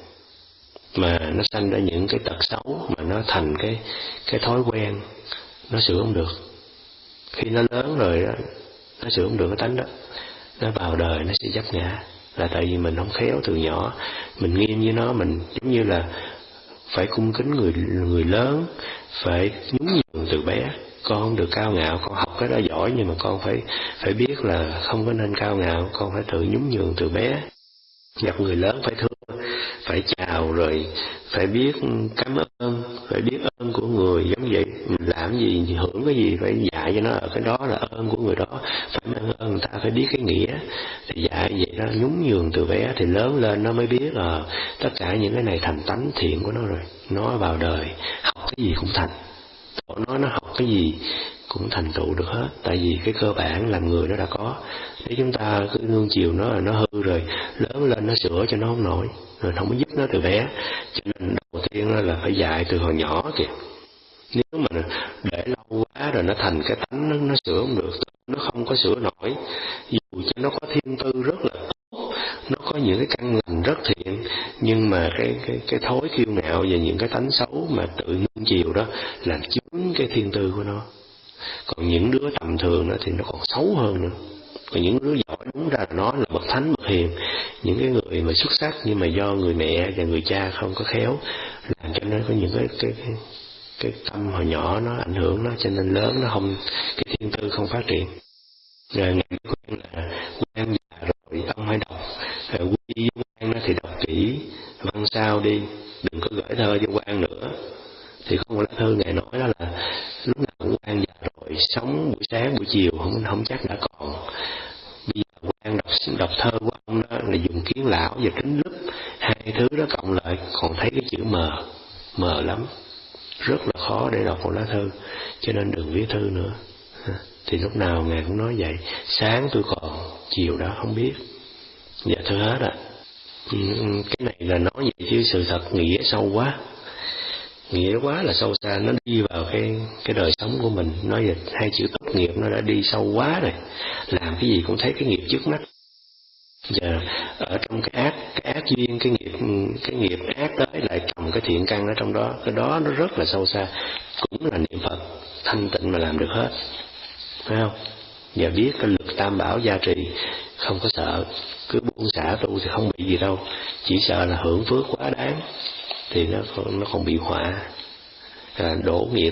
mà nó sanh ra những cái tật xấu, mà nó thành cái cái thói quen, nó sửa không được. Khi nó lớn rồi đó, nó sửa không được cái tánh đó, nó vào đời nó sẽ vấp ngã. Là tại vì mình không khéo từ nhỏ. Mình nghiêm với nó, mình giống như là phải cung kính người người lớn, phải nhún nhường từ bé. Con không được cao ngạo, con học cái đó giỏi, nhưng mà con phải phải biết là không có nên cao ngạo. Con phải tự nhún nhường từ bé. Gặp người lớn phải thương, phải chào, rồi phải biết cảm ơn, phải biết ơn của người. Giống vậy, mình làm gì, hưởng cái gì phải dạy cho nó ở cái đó là ơn của người đó. Phải mang ơn người ta, phải biết cái nghĩa. Thì dạy vậy đó, nhún nhường từ bé, thì lớn lên nó mới biết là tất cả những cái này thành tánh thiện của nó rồi. Nó vào đời học cái gì cũng thành. Tổ nói nó học cái gì cũng thành tựu được hết. Tại vì cái cơ bản làm người nó đã có. Nếu chúng ta cứ nuông chiều nó là nó hư rồi, lớn lên nó sửa cho nó không nổi, rồi không có giúp nó từ bé. Cho nên đầu tiên là phải dạy từ hồi nhỏ kìa. Nếu mà để lâu quá rồi nó thành cái tánh, nó, nó sửa không được, nó không có sửa nổi. Dù cho nó có thiên tư rất là tốt, nó có những cái căn lành rất thiện, nhưng mà cái cái cái thói kiêu ngạo và những cái tánh xấu mà tự nuông chiều đó làm chứng cái thiên tư của nó. Còn những đứa tầm thường đó thì nó còn xấu hơn nữa. Còn những đứa giỏi đúng ra là nó là bậc thánh, bậc hiền, những cái người mà xuất sắc, nhưng mà do người mẹ và người cha không có khéo, làm cho nó có những cái cái cái, cái tâm hồi nhỏ nó ảnh hưởng nó, cho nên lớn nó không, cái thiên tư không phát triển. Rồi ngày khuyên là quan già rồi ông hãy đọc quy quan nó thì đọc kỹ văn sao đi, đừng có gửi thơ cho quan nữa. Thì có một lá thư ngài nói đó là lúc nào cũng quan già rồi, sống buổi sáng buổi chiều không không chắc đã còn. Bây giờ quan đọc đọc thơ của ông đó là dùng kiến lão và kính lúp, hai thứ đó cộng lại còn thấy cái chữ mờ mờ lắm, rất là khó để đọc một lá thư. Cho nên đừng viết thư nữa. Thì lúc nào ngài cũng nói vậy, sáng tôi còn, chiều đó không biết. Dạ thưa hết ạ. Cái này là nói vậy chứ sự thật nghĩa sâu quá, nghĩa quá là sâu xa, nó đi vào cái cái đời sống của mình. Nói về hai chữ tốt nghiệp nó đã đi sâu quá rồi, làm cái gì cũng thấy cái nghiệp trước mắt. Giờ ở trong cái ác cái ác duyên, cái nghiệp cái nghiệp ác tới lại trồng cái thiện căn ở trong đó, cái đó nó rất là sâu xa. Cũng là niệm Phật thanh tịnh mà làm được hết, phải không? Và biết cái lực tam bảo gia trì, không có sợ, cứ buông xả tu thì không bị gì đâu, chỉ sợ là hưởng phước quá đáng thì nó nó còn bị họa, là đổ nghiệp.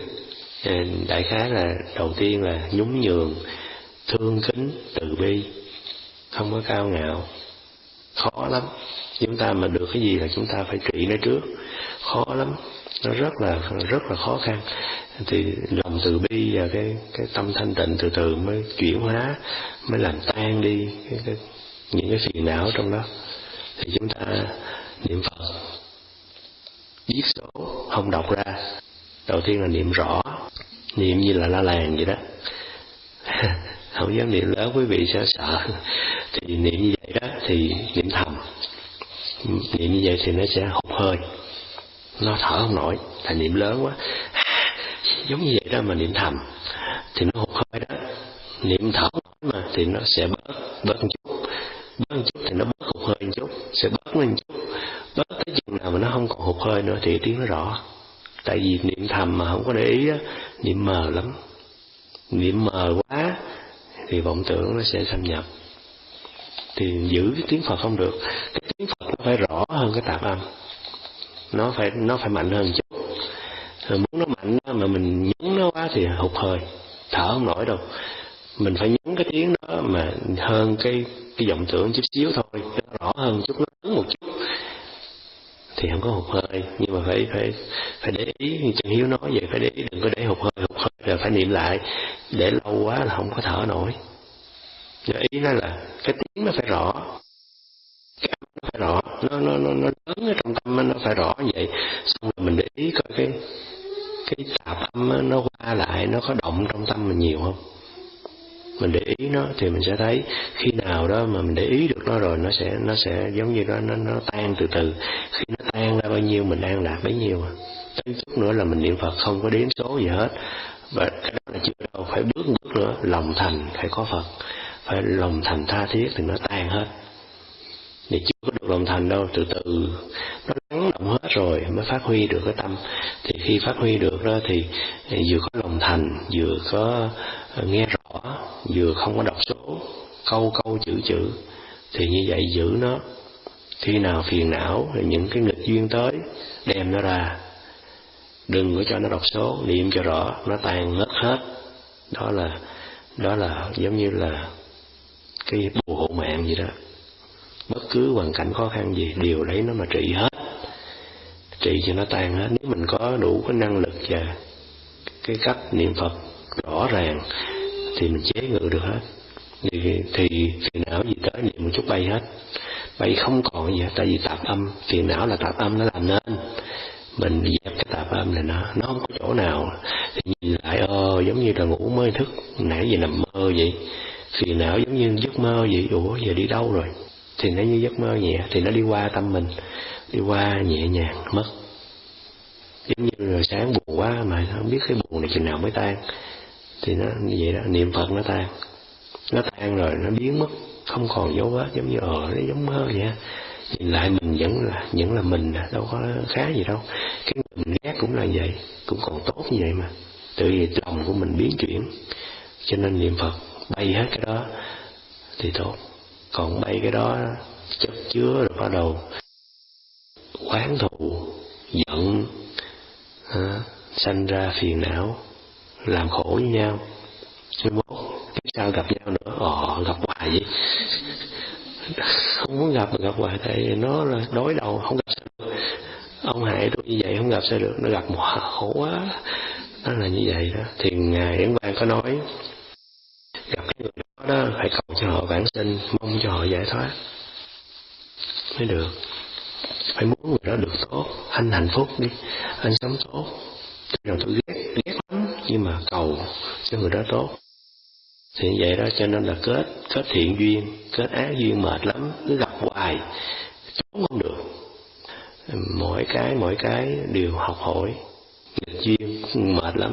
Đại khái là đầu tiên là nhún nhường, thương kính, từ bi, không có cao ngạo. Khó lắm. Chúng ta mà được cái gì là chúng ta phải trị nó trước, khó lắm, nó rất là rất là khó khăn. Thì lòng từ bi và cái cái tâm thanh tịnh từ từ mới chuyển hóa, mới làm tan đi cái, cái, những cái phiền não trong đó. Thì chúng ta niệm Phật, viết số không đọc ra. Đầu tiên là niệm rõ, niệm như là la làng vậy đó. Không dám niệm lớn, quý vị sẽ sợ. Thì niệm như vậy đó thì niệm thầm. Niệm như vậy thì nó sẽ hụt hơi, nó thở không nổi, tại niệm lớn quá. Giống như vậy đó mà niệm thầm thì nó hụt hơi đó. Niệm thở mà thì nó sẽ bớt bớt một chút, bớt một chút thì nó bớt hụt hơi một chút, sẽ bớt lên một chút, bớt tới chừng nào mà nó không còn hụt hơi nữa thì tiếng nó rõ. Tại vì niệm thầm mà không có để ý á, niệm mờ lắm. Niệm mờ quá thì vọng tưởng nó sẽ xâm nhập. Thì giữ cái tiếng Phật không được. Cái tiếng Phật nó phải rõ hơn cái tạp âm. Nó phải nó phải mạnh hơn chút. Rồi muốn nó mạnh đó, mà mình nhấn nó quá thì hụt hơi, thở không nổi đâu. Mình phải nhấn cái tiếng đó mà hơn cái cái vọng tưởng chút xíu thôi, nó rõ hơn chút, nó lớn một chút thì không có hụt hơi. Nhưng mà phải phải phải để ý, như Trần Hiếu nói vậy, phải để ý, đừng có để hụt hơi, hụt hơi rồi phải niệm lại, để lâu quá là không có thở nổi. Rồi ý nó là cái tiếng nó phải rõ, cái âm nó phải rõ, nó nó nó, nó lớn ở trong tâm nó phải rõ như vậy. Xong rồi mình để ý coi cái cái tạp âm nó qua lại, nó có động trong tâm mình nhiều không. Mình để ý nó thì mình sẽ thấy khi nào đó mà mình để ý được nó rồi, nó sẽ nó sẽ giống như nó nó nó tan từ từ. Khi nó tan ra bao nhiêu mình an lạc bấy nhiêu. Tới chút nữa là mình niệm Phật không có đếm số gì hết. Và cái đó là chưa đâu, phải bước bước nữa, lòng thành phải có Phật, phải lòng thành tha thiết thì nó tan hết. Thì chưa có được lòng thành đâu, từ từ nó lắng động hết rồi mới phát huy được cái tâm. Thì khi phát huy được đó thì vừa có lòng thành, vừa có nghe rõ, vừa không có đọc số, câu câu chữ chữ. Thì như vậy giữ nó. Khi nào phiền não, những cái nghịch duyên tới, đem nó ra. Đừng có cho nó đọc số, niệm cho rõ, nó tan mất hết. Đó là đó là giống như là cái bùa hộ mạng gì đó. Bất cứ hoàn cảnh khó khăn gì đều lấy nó mà trị hết, trị cho nó tan hết. Nếu mình có đủ cái năng lực và cái cách niệm Phật rõ ràng thì mình chế ngự được hết. Thì, thì phiền não gì tới niệm một chút bay hết, bay không còn gì hết. Tại vì tạp âm, phiền não là tạp âm nó làm nên. Mình dẹp cái tạp âm này nó nó không có chỗ nào. Thì nhìn lại ơ giống như là ngủ mới thức, nãy giờ nằm mơ vậy. Phiền não giống như giấc mơ vậy. Ủa giờ đi đâu rồi? Thì nó như giấc mơ nhẹ, thì nó đi qua tâm mình, đi qua nhẹ nhàng mất. Giống như rồi sáng buồn quá mà không biết cái buồn này chừng nào mới tan. Thì nó như vậy đó, niệm Phật nó tan. Nó tan rồi nó biến mất, không còn dấu vết, giống như ờ nó giống mơ vậy. Nhìn lại mình vẫn là vẫn là mình, đâu có khá gì đâu. Cái người mình ghét cũng là vậy, cũng còn tốt như vậy mà. Tự vì lòng của mình biến chuyển. Cho nên niệm Phật bay hết cái đó thì tốt. Còn bay cái đó chất chứa rồi bắt đầu oán thù, giận, à, sanh ra phiền não, làm khổ với nhau. Cái mốt tiếp sau gặp nhau nữa, ờ gặp hoài vậy. Không muốn gặp mà gặp hoài, tại vì nó là đối đầu, không gặp sao được. Ông hại tôi như vậy không gặp sao được, nó gặp một khổ quá. Nó là như vậy đó. Thì Ngài Ấn Quang có nói, gặp cái người đó, đó phải cầu cho họ vãng sinh, mong cho họ giải thoát mới được. Phải muốn người đó được tốt, anh hạnh phúc đi, anh sống tốt. Rồi tôi ghét ghét lắm, nhưng mà cầu cho người đó tốt. Thì vậy đó, cho nên là kết kết thiện duyên, kết ác duyên mệt lắm, cứ gặp hoài trốn không được. Mỗi cái mỗi cái đều học hỏi, nghịch duyên mệt lắm.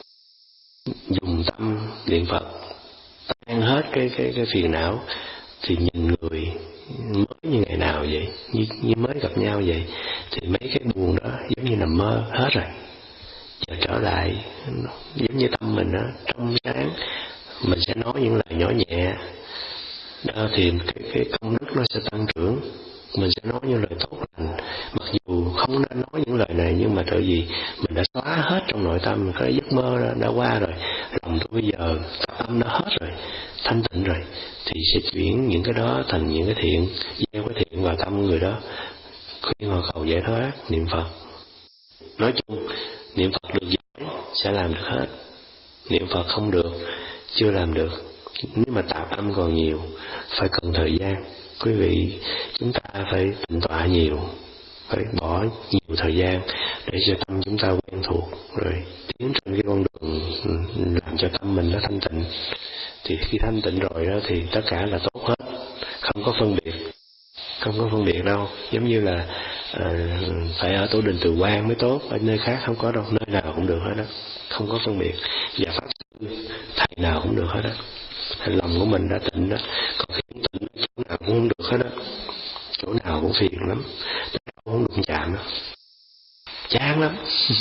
Dùng tâm niệm Phật tan hết cái cái cái phiền não thì nhìn người mới như ngày nào vậy, như như mới gặp nhau vậy, thì mấy cái buồn đó giống như nằm mơ hết rồi. Giờ trở lại giống như tâm mình đó trong sáng, mình sẽ nói những lời nhỏ nhẹ đó, thì cái cái công đức nó sẽ tăng trưởng. Mình sẽ nói những lời tốt lành, mặc dù không nên nói những lời này, nhưng mà tại vì mình đã xóa hết trong nội tâm, cái giấc mơ đã, đã qua rồi, lòng tôi bây giờ tâm nó hết rồi, thanh tịnh rồi, thì sẽ chuyển những cái đó thành những cái thiện, gieo cái thiện vào tâm người đó, khuyên họ cầu giải thoát, niệm Phật. Nói chung niệm Phật được giỏi sẽ làm được hết, niệm Phật không được, chưa làm được. Nếu mà tạp âm còn nhiều, phải cần thời gian. Quý vị, chúng ta phải tịnh tọa nhiều, phải bỏ nhiều thời gian để cho tâm chúng ta quen thuộc, rồi tiến trên cái con đường làm cho tâm mình nó thanh tịnh. Thì khi thanh tịnh rồi đó thì tất cả là tốt hết, không có phân biệt, không có phân biệt đâu. Giống như là à, phải ở tổ đình Từ Quan mới tốt, ở nơi khác không có đâu, nơi nào cũng được hết đó, không có phân biệt. Và pháp sư thầy nào cũng được hết đó, lòng của mình đã tịnh đó. Còn khi không tịnh, chỗ nào cũng không được hết đó, chỗ nào cũng phiền lắm. không đụng chạm đâu, chán lắm.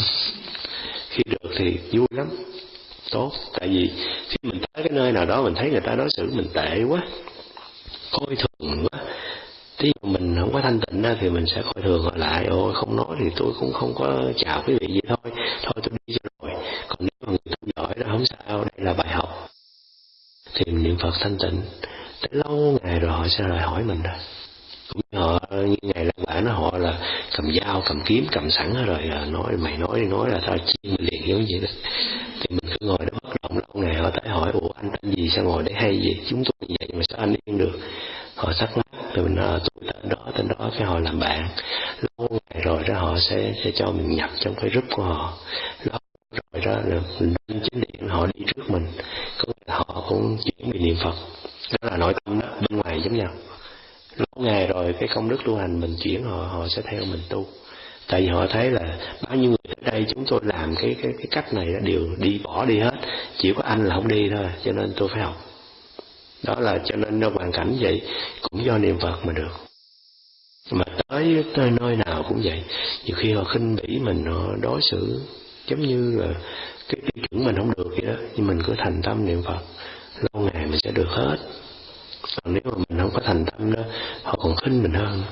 Khi được thì vui lắm, tốt. Tại vì khi mình tới cái nơi nào đó mình thấy người ta đối xử mình tệ quá, coi thường quá, tí mà mình không có thanh tịnh ra thì mình sẽ coi thường họ lại. Ôi không nói thì tôi cũng không có chào quý vị vậy thôi, thôi tôi đi cho rồi. Còn nếu mà người tu giỏi đó không sao, đây là bài học. Thì niệm Phật thanh tịnh, tới lâu ngày rồi họ sẽ lại hỏi mình đó. Cũng như họ, như ngày Lan Bản nó họ là cầm dao, cầm kiếm, cầm sẵn hết rồi, là nói mày nói đi nói là tao chiên mình liền giống vậy đó. Thì mình cứ ngồi đó bất động, lâu ngày họ tới hỏi, ủa anh tên gì, sao ngồi để hay gì, chúng tôi như vậy mà sao anh yên được. Họ thắc mắc, rồi mình nói tôi tên đó, tên đó, cái họ làm bạn. Lâu ngày rồi đó họ sẽ, sẽ cho mình nhập trong cái group của họ. Lâu rồi đó là mình lên chính điện, họ đi trước mình, có nghĩa là họ cũng chuyển về niệm Phật. Đó là nội tâm đó, bên ngoài giống nhau. Lâu ngày rồi cái công đức tu hành mình chuyển họ, họ sẽ theo mình tu. Tại vì họ thấy là bao nhiêu người ở đây chúng tôi làm cái cái cái cách này đều đi bỏ đi hết, chỉ có anh là không đi thôi, cho nên tôi phải học. Đó là cho nên nó hoàn cảnh vậy cũng do niệm Phật mà được. Mà tới tới nơi nào cũng vậy, nhiều khi họ khinh bỉ mình, họ đối xử giống như là cái tiêu chuẩn mình không được vậy đó, nhưng mình cứ thành tâm niệm Phật, lâu ngày mình sẽ được hết. Còn nếu mà mình không có thành tâm đó, họ còn khinh mình hơn.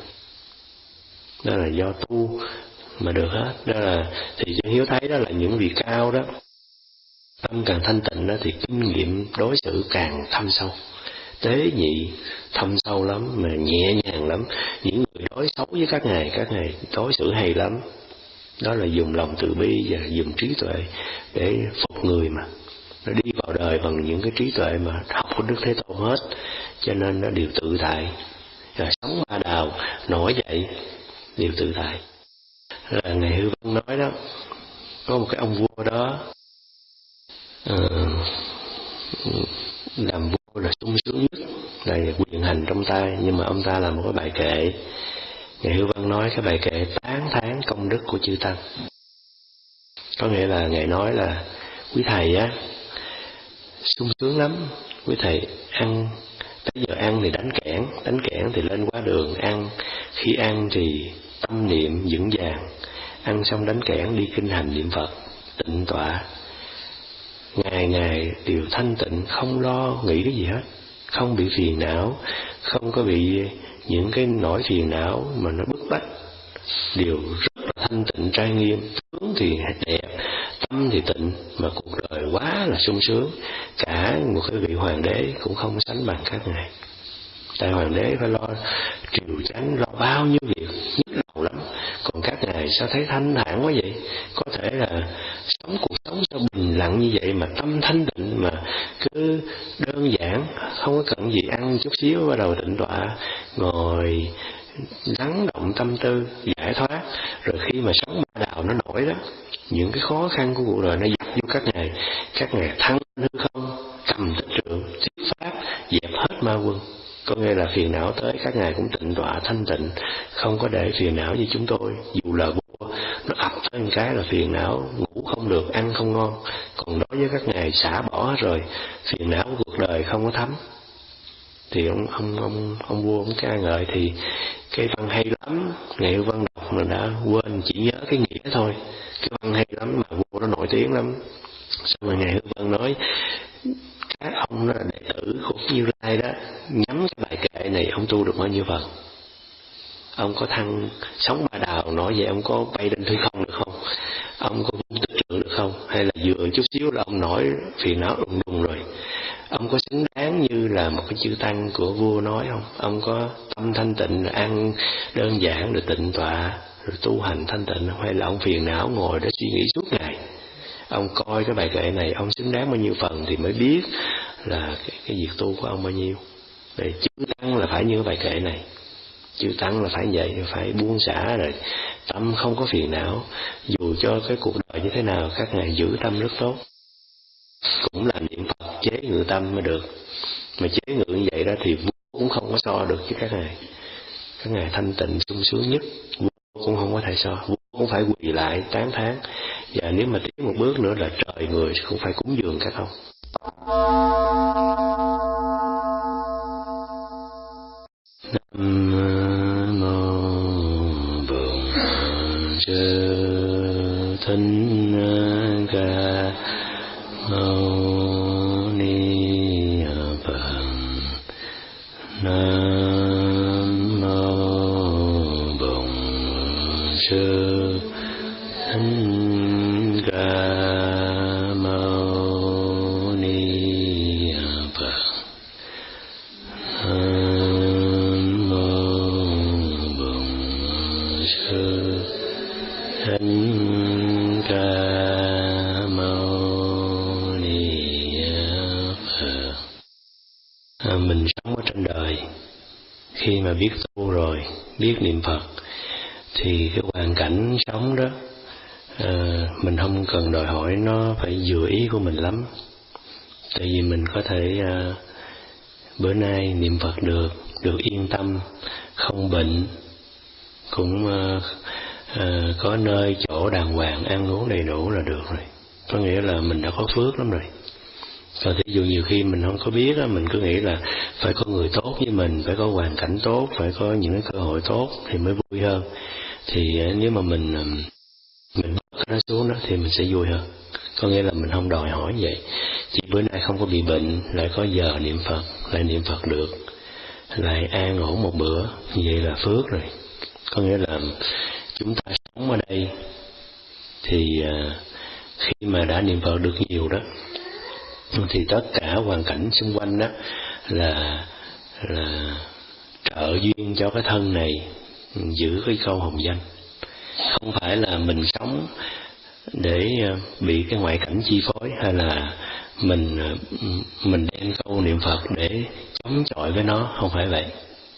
Đó là do tu mà được hết. Đó là thì Chân Hiếu thấy đó là những vị cao đó, tâm càng thanh tịnh đó thì kinh nghiệm đối xử càng thâm sâu, tế nhị thâm sâu lắm, mà nhẹ nhàng lắm. Những người đối xấu với các ngài, các ngài đối xử hay lắm. Đó là dùng lòng từ bi và dùng trí tuệ để phục người mà. Nó đi vào đời bằng những cái trí tuệ mà học của Đức Thế Tôn hết, cho nên nó đều tự tại. Rồi sống ba đào nổi dậy đều tự tại. Là ngài Hư Vân nói đó, có một cái ông vua đó uh, làm vua là sung sướng nhất, là quyền hành trong tay, nhưng mà ông ta làm một cái bài kệ. Ngài Hư Vân nói cái bài kệ tán thán công đức của chư tăng. Có nghĩa là ngài nói là quý thầy á sung sướng lắm, quý thầy ăn tới giờ ăn thì đánh kẽn, đánh kẽn thì lên quá đường ăn, khi ăn thì tâm niệm vững vàng, ăn xong đánh kẽn đi kinh hành niệm Phật, tịnh tọa, ngày ngày đều thanh tịnh, không lo nghĩ cái gì hết, không bị phiền não, không có bị những cái nỗi phiền não mà nó bức bách, đều rất là thanh tịnh trai nghiêm, tướng thì đẹp, tâm thì tịnh, mà cuộc đời quá là sung sướng. Cả một cái vị hoàng đế cũng không sánh bằng các ngài. Tại hoàng đế phải lo triều chánh, lo bao nhiêu việc nhức đầu lắm, còn các ngài sao thấy thanh thản quá vậy? Có thể là sống cuộc sống sao bình lặng như vậy mà tâm thanh tịnh, mà cứ đơn giản, không có cần gì, ăn chút xíu bắt đầu tịnh tọa, ngồi lắng động tâm tư, giải thoát. Rồi khi mà sống ba đào nó nổi đó, những cái khó khăn của cuộc đời nó dập vô các ngài, các ngài thắng hư không, cầm tịch trượng, thuyết pháp, dẹp hết ma quân. Có nghĩa là phiền não tới các ngài cũng tịnh tọa thanh tịnh, không có để phiền não như chúng tôi. Dù là vua, nó ập tới một cái là phiền não, ngủ không được, ăn không ngon. Còn đối với các ngài xả bỏ hết rồi, phiền não của cuộc đời không có thấm. Thì ông ông ông ông vua ông ca ngợi thì cái văn hay lắm, Ngài Hư Vân đọc mà đã quên, chỉ nhớ cái nghĩa thôi. Cái văn hay lắm mà vua nó nổi tiếng lắm. Xong rồi Ngài Hư Vân nói các ông đó là đệ tử của Như Lai đó, nhắm cái bài kệ này ông tu được bao nhiêu phần? Ông có thăng sống ba đào nói vậy, ông có bay lên hư không được không? Ông có vung tịch trượng được không? Hay là vừa chút xíu là ông nổi phiền não đùng đùng rồi? Ông có xứng đáng như là một cái chư tăng của vua nói không? Ông có tâm thanh tịnh, ăn đơn giản rồi tịnh tọa rồi tu hành thanh tịnh không? Hay là ông phiền não ngồi để suy nghĩ suốt ngày? Ông coi cái bài kệ này ông xứng đáng bao nhiêu phần thì mới biết là cái, cái việc tu của ông bao nhiêu. Để chư tăng là phải như cái bài kệ này, chư tăng là phải vậy, phải buông xả rồi tâm không có phiền não. Dù cho cái cuộc đời như thế nào các ngài giữ tâm rất tốt, cũng là niệm Phật chế ngự tâm mới được. Mà chế ngự như vậy đó thì vua cũng không có so được với các ngài. Các ngài thanh tịnh sung sướng nhất, vua cũng không có thể so. Vua cũng phải quỳ lại tán thán, và nếu mà tiến một bước nữa là trời người cũng phải cúng dường các ông. Nam mô Bổn Thích Ca Mâu Ni Phật. Nam mô Bổn Sư Thích Ca Mâu Ni Phật. Nam mô Bổn Sư Thích Ca Mâu Ni Phật. À, mình sống ở trên đời, khi mà biết tu rồi, biết niệm Phật, thì cái hoàn cảnh sống đó à, mình không cần đòi hỏi nó phải vừa ý của mình lắm. Tại vì mình có thể à, bữa nay niệm Phật được, được yên tâm, không bệnh, cũng à, à, có nơi chỗ đàng hoàng, ăn uống đầy đủ là được rồi. Có nghĩa là mình đã có phước lắm rồi. Còn thí dụ nhiều khi mình không có biết á, mình cứ nghĩ là phải có người tốt với mình, phải có hoàn cảnh tốt, phải có những cái cơ hội tốt thì mới vui hơn. Thì nếu mà mình mình bớt nó xuống đó thì mình sẽ vui hơn. Có nghĩa là mình không đòi hỏi vậy. Chỉ bữa nay không có bị bệnh, lại có giờ niệm Phật, lại niệm Phật được, lại an ổn một bữa, vậy là phước rồi. Có nghĩa là chúng ta sống ở đây thì khi mà đã niệm Phật được nhiều đó, thì tất cả hoàn cảnh xung quanh đó là là trợ duyên cho cái thân này giữ cái câu hồng danh. Không phải là mình sống để bị cái ngoại cảnh chi phối, hay là mình mình đem câu niệm Phật để chống chọi với nó, không phải vậy.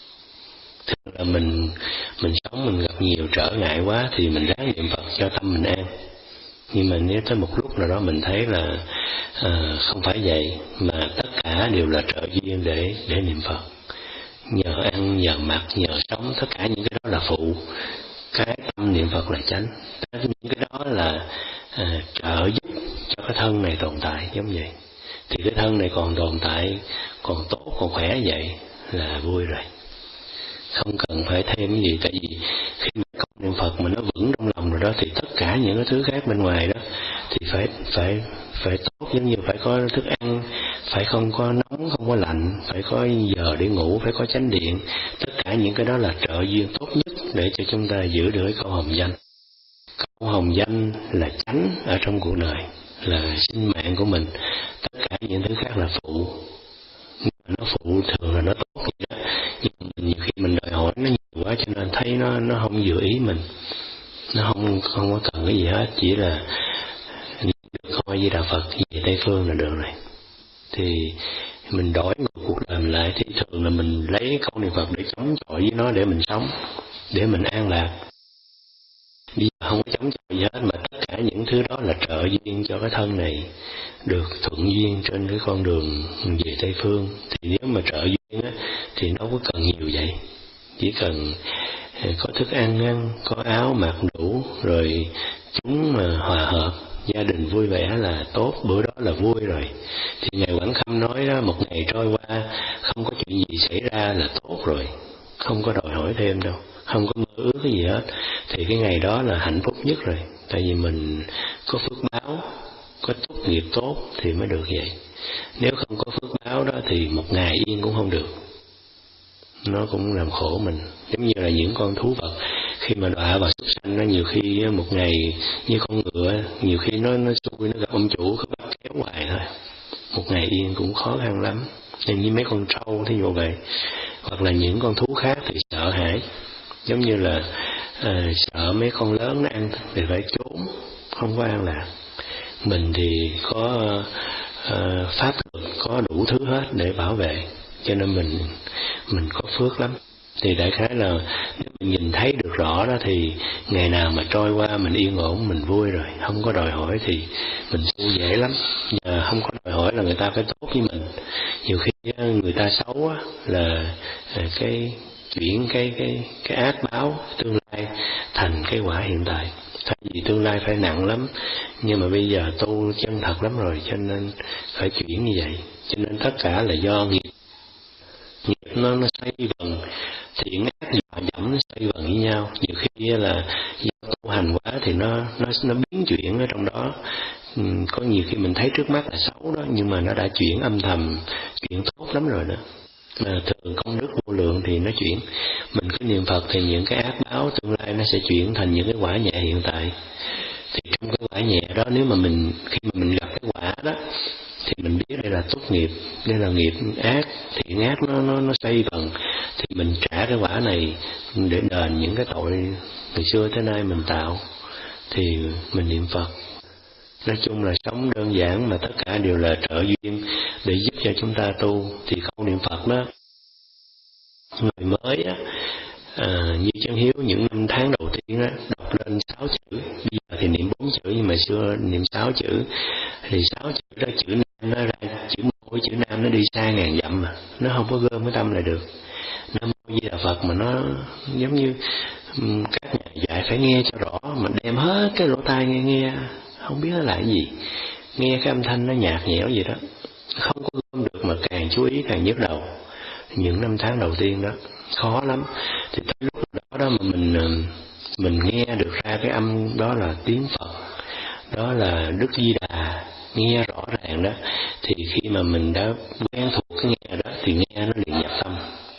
Thường là mình mình sống mình gặp nhiều trở ngại quá thì mình ráng niệm Phật cho tâm mình an. Nhưng mà nếu tới một lúc nào đó mình thấy là à, không phải vậy, mà tất cả đều là trợ duyên để để niệm Phật. Nhờ ăn, nhờ mặc, nhờ sống, tất cả những cái đó là phụ. Cái tâm niệm Phật là chánh. Những cái đó là à, trợ giúp cho cái thân này tồn tại giống vậy. Thì cái thân này còn tồn tại, còn tốt, còn khỏe vậy là vui rồi. Không cần phải thêm cái gì. Tại vì khi mà câu niệm Phật mà nó vững trong lòng rồi đó, thì tất cả những cái thứ khác bên ngoài đó thì phải phải phải tốt. Giống như phải có thức ăn, phải không có nóng, không có lạnh, phải có giờ để ngủ, phải có chánh điện. Tất cả những cái đó là trợ duyên tốt nhất để cho chúng ta giữ được cái câu hồng danh. Câu hồng danh là chánh ở trong cuộc đời, là sinh mạng của mình. Tất cả những thứ khác là phụ. Nhưng mà nó phụ thường là nó tốt vậy đó. Nhưng mà nhiều khi mình đòi hỏi nó nhiều quá, cho nên thấy nó nó không vừa ý mình. Nó không không có cần cái gì hết, chỉ là được coi với đạo Phật về Tây Phương là được rồi. Thì mình đổi ngược cuộc đời mình lại, thì thường là mình lấy câu niệm Phật để chống chọi với nó, để mình sống, để mình an lạc. Bây giờ không có chống chọi gì hết, mà tất cả những thứ đó là trợ duyên cho cái thân này được thuận duyên trên cái con đường về Tây Phương. Thì nếu mà trợ duyên á, thì nó có cần nhiều vậy. Chỉ cần có thức ăn ăn, có áo mặc đủ, rồi chúng mà hòa hợp, gia đình vui vẻ là tốt, bữa đó là vui rồi. Thì Ngài Quảng Khâm nói đó, một ngày trôi qua không có chuyện gì xảy ra là tốt rồi, không có đòi hỏi thêm đâu, không có mơ ước cái gì hết, thì cái ngày đó là hạnh phúc nhất rồi. Tại vì mình có phước báo, có tốt nghiệp tốt thì mới được vậy. Nếu không có phước báo đó thì một ngày yên cũng không được, nó cũng làm khổ mình. Giống như là những con thú vật khi mà đọa vào súc sanh, nó nhiều khi một ngày như con ngựa, nhiều khi nó nó xui nó gặp ông chủ cứ bắt kéo hoài thôi, một ngày yên cũng khó khăn lắm. Nên như mấy con trâu thí dụ vậy, hoặc là những con thú khác thì sợ hãi, giống như là à, sợ mấy con lớn nó ăn thì phải trốn, không có an lạc. Mình thì có à, pháp luật, có đủ thứ hết để bảo vệ, cho nên mình mình có phước lắm. Thì đại khái là nếu mình nhìn thấy được rõ đó thì ngày nào mà trôi qua mình yên ổn, mình vui rồi. Không có đòi hỏi thì mình tu dễ lắm. Giờ không có đòi hỏi là người ta phải tốt với mình. Nhiều khi người ta xấu á, là cái chuyển cái cái cái ác báo tương lai thành cái quả hiện tại. Thay vì tương lai phải nặng lắm, nhưng mà bây giờ tu chân thật lắm rồi, cho nên phải chuyển như vậy. Cho nên tất cả là do nghiệp nghiệp nó nó xoay vần, thiện ác dọa dẫm nó xoay vần với nhau. Nhiều khi là do tu hành quá thì nó nó nó biến biến chuyển ở trong đó. Có nhiều khi mình thấy trước mắt là xấu đó, nhưng mà nó đã chuyển âm thầm, chuyển tốt lắm rồi đó. Mà thường công đức vô lượng thì nó chuyển. Mình cứ niệm Phật thì những cái ác báo tương lai nó sẽ chuyển thành những cái quả nhẹ hiện tại. Thì trong cái quả nhẹ đó, nếu mà mình khi mà mình gặp cái quả đó thì mình biết đây là tốt nghiệp, đây là nghiệp ác, thiện ác nó nó nó xoay vần, thì mình trả cái quả này để đền những cái tội ngày xưa tới nay mình tạo. Thì mình niệm Phật. Nói chung là sống đơn giản mà tất cả đều là trợ duyên để giúp cho chúng ta tu. Thì câu niệm Phật đó, người mới á, à, như Chân Hiếu những năm tháng đầu tiên á, đọc lên sáu chữ, bây giờ thì niệm bốn chữ nhưng mà xưa niệm sáu chữ. Thì sáu chữ đó, chữ nam nó ra, chữ mỗi chữ nam nó đi xa ngàn dặm mà nó không có gom cái tâm lại được. Nam Mô Di Đà Phật mà nó giống như các nhà dạy phải nghe cho rõ, mà đem hết cái lỗ tai nghe nghe không biết nó là cái gì, nghe cái âm thanh nó nhạt nhẽo gì đó, không có gom được, mà càng chú ý càng nhức đầu. Những năm tháng đầu tiên đó khó lắm. Thì tới lúc đó đó mà mình mình nghe được ra cái âm đó là tiếng Phật, đó là Đức Di Đà, nghe rõ ràng đó, thì khi mà mình đã quen thuộc cái nghe đó thì nghe nó liền nhập tâm,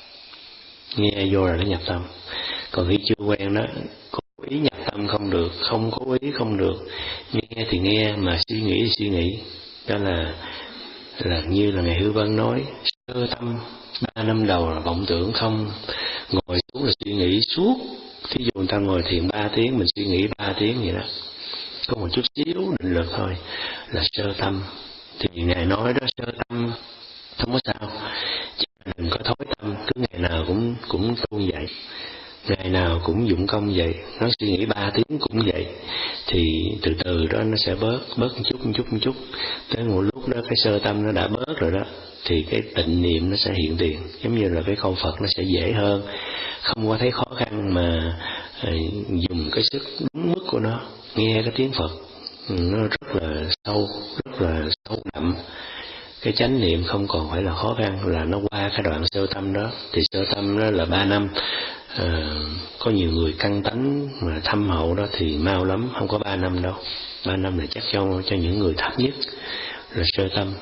nghe vô rồi nó nhập tâm. Còn khi chưa quen đó, cố ý nhập tâm không được, không cố ý không được, nghe thì nghe mà suy nghĩ thì suy nghĩ. Đó là là như là Ngài Hư Vân nói, sơ tâm ba năm đầu là vọng tưởng không, ngồi xuống là suy nghĩ suốt. Thí dụ người ta ngồi thiền ba tiếng, mình suy nghĩ ba tiếng vậy đó, có một chút xíu định lực thôi là sơ tâm. Thì Ngài nói đó, sơ tâm không có sao, chỉ đừng có thối tâm, cứ ngày nào cũng cũng tu vậy, ngày nào cũng dụng công vậy, nó suy nghĩ ba tiếng cũng vậy, thì từ từ đó nó sẽ bớt bớt một chút một chút một chút, tới một lúc đó cái sơ tâm nó đã bớt rồi đó, thì cái tịnh niệm nó sẽ hiện tiền, giống như là cái câu Phật nó sẽ dễ hơn, không có thấy khó khăn mà dùng cái sức đúng mức của nó, nghe cái tiếng Phật nó rất là sâu, rất là sâu đậm. Cái chánh niệm không còn phải là khó khăn, là nó qua cái đoạn sơ tâm đó. Thì sơ tâm đó là ba năm. À, có nhiều người căn tánh mà thâm hậu đó thì mau lắm, không có ba năm đâu. Ba năm là chắc cho cho những người thấp nhất là sơ tâm.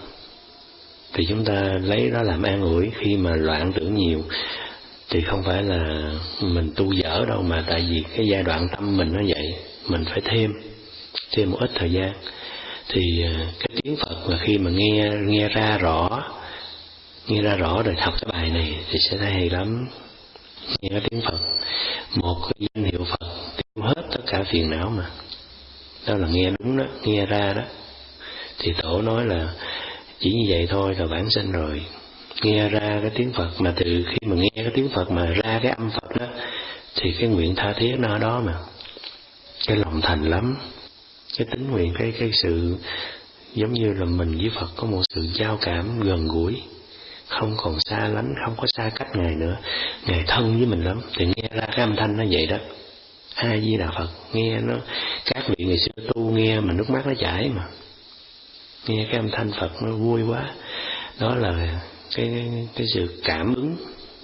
Thì chúng ta lấy đó làm an ủi khi mà loạn tưởng nhiều. Thì không phải là mình tu dở đâu, mà tại vì cái giai đoạn tâm mình nó vậy, mình phải thêm thêm một ít thời gian. Thì cái tiếng Phật mà khi mà nghe nghe ra rõ, nghe ra rõ rồi học cái bài này thì sẽ thấy hay lắm. Nghe cái tiếng Phật, một cái danh hiệu Phật tiêu hết tất cả phiền não mà. Đó là nghe đúng đó, nghe ra đó. Thì Tổ nói là chỉ như vậy thôi là vãng sinh rồi. Nghe ra cái tiếng Phật, mà từ khi mà nghe cái tiếng Phật mà ra cái âm Phật đó, thì cái nguyện tha thiết nó ở đó mà. Cái lòng thành lắm. Cái tính nguyện, cái cái sự giống như là mình với Phật có một sự giao cảm gần gũi, không còn xa lánh, không có xa cách Ngài nữa. Ngài thân với mình lắm. Thì nghe ra cái âm thanh nó vậy đó, A Di Đà Phật, nghe nó, các vị ngày xưa tu nghe mà nước mắt nó chảy mà. Nghe cái âm thanh Phật nó vui quá. Đó là cái cái, cái sự cảm ứng.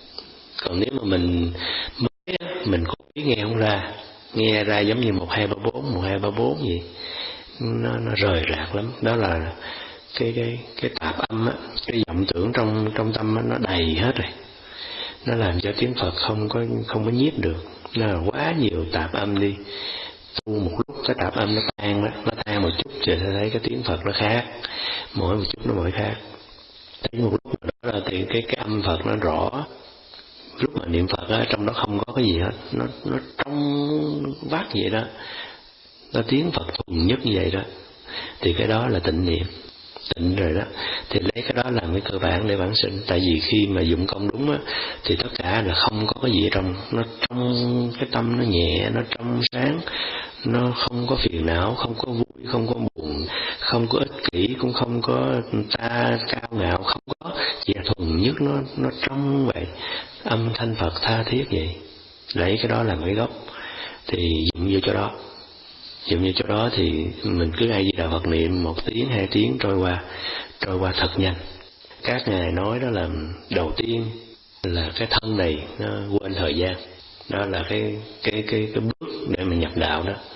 Còn nếu mà mình mới mình cố ý nghe không ra, nghe ra giống như một hai ba bốn, một hai ba bốn gì, nó nó rời rạc lắm. Đó là cái cái cái tạp âm á, cái vọng tưởng trong trong tâm á, nó đầy hết rồi, nó làm cho tiếng Phật không có không có nhiếp được. Nó là quá nhiều tạp âm đi. Tu một lúc cái tạp âm nó tan đó, nó tan một chút rồi thấy cái tiếng Phật nó khác, mỗi một chút nó mỗi khác. Thấy một lúc đó là thì cái cái âm Phật nó rõ. Lúc mà niệm Phật á, trong đó không có cái gì hết, nó nó trong vắt vậy đó, nó tiếng Phật thuần nhất như vậy đó, thì cái đó là tịnh niệm, tịnh rồi đó. Thì lấy cái đó làm cái cơ bản để vãng sinh. Tại vì khi mà dụng công đúng á, thì tất cả là không có cái gì trong, nó trong cái tâm nó nhẹ, nó trong sáng, nó không có phiền não, không có vui, không có buồn, không có ích kỷ, cũng không có ta cao ngạo, không có, chỉ là thuần nhất, nó nó trong vậy, âm thanh Phật tha thiết vậy. Lấy cái đó làm cái gốc, thì dụng vô chỗ đó, dụng vô chỗ đó thì mình cứ A Di Đà Phật niệm một tiếng hai tiếng trôi qua, trôi qua thật nhanh. Các ngài nói đó là đầu tiên là cái thân này nó quên thời gian, đó là cái cái cái cái bước để mình nhập đạo đó. Có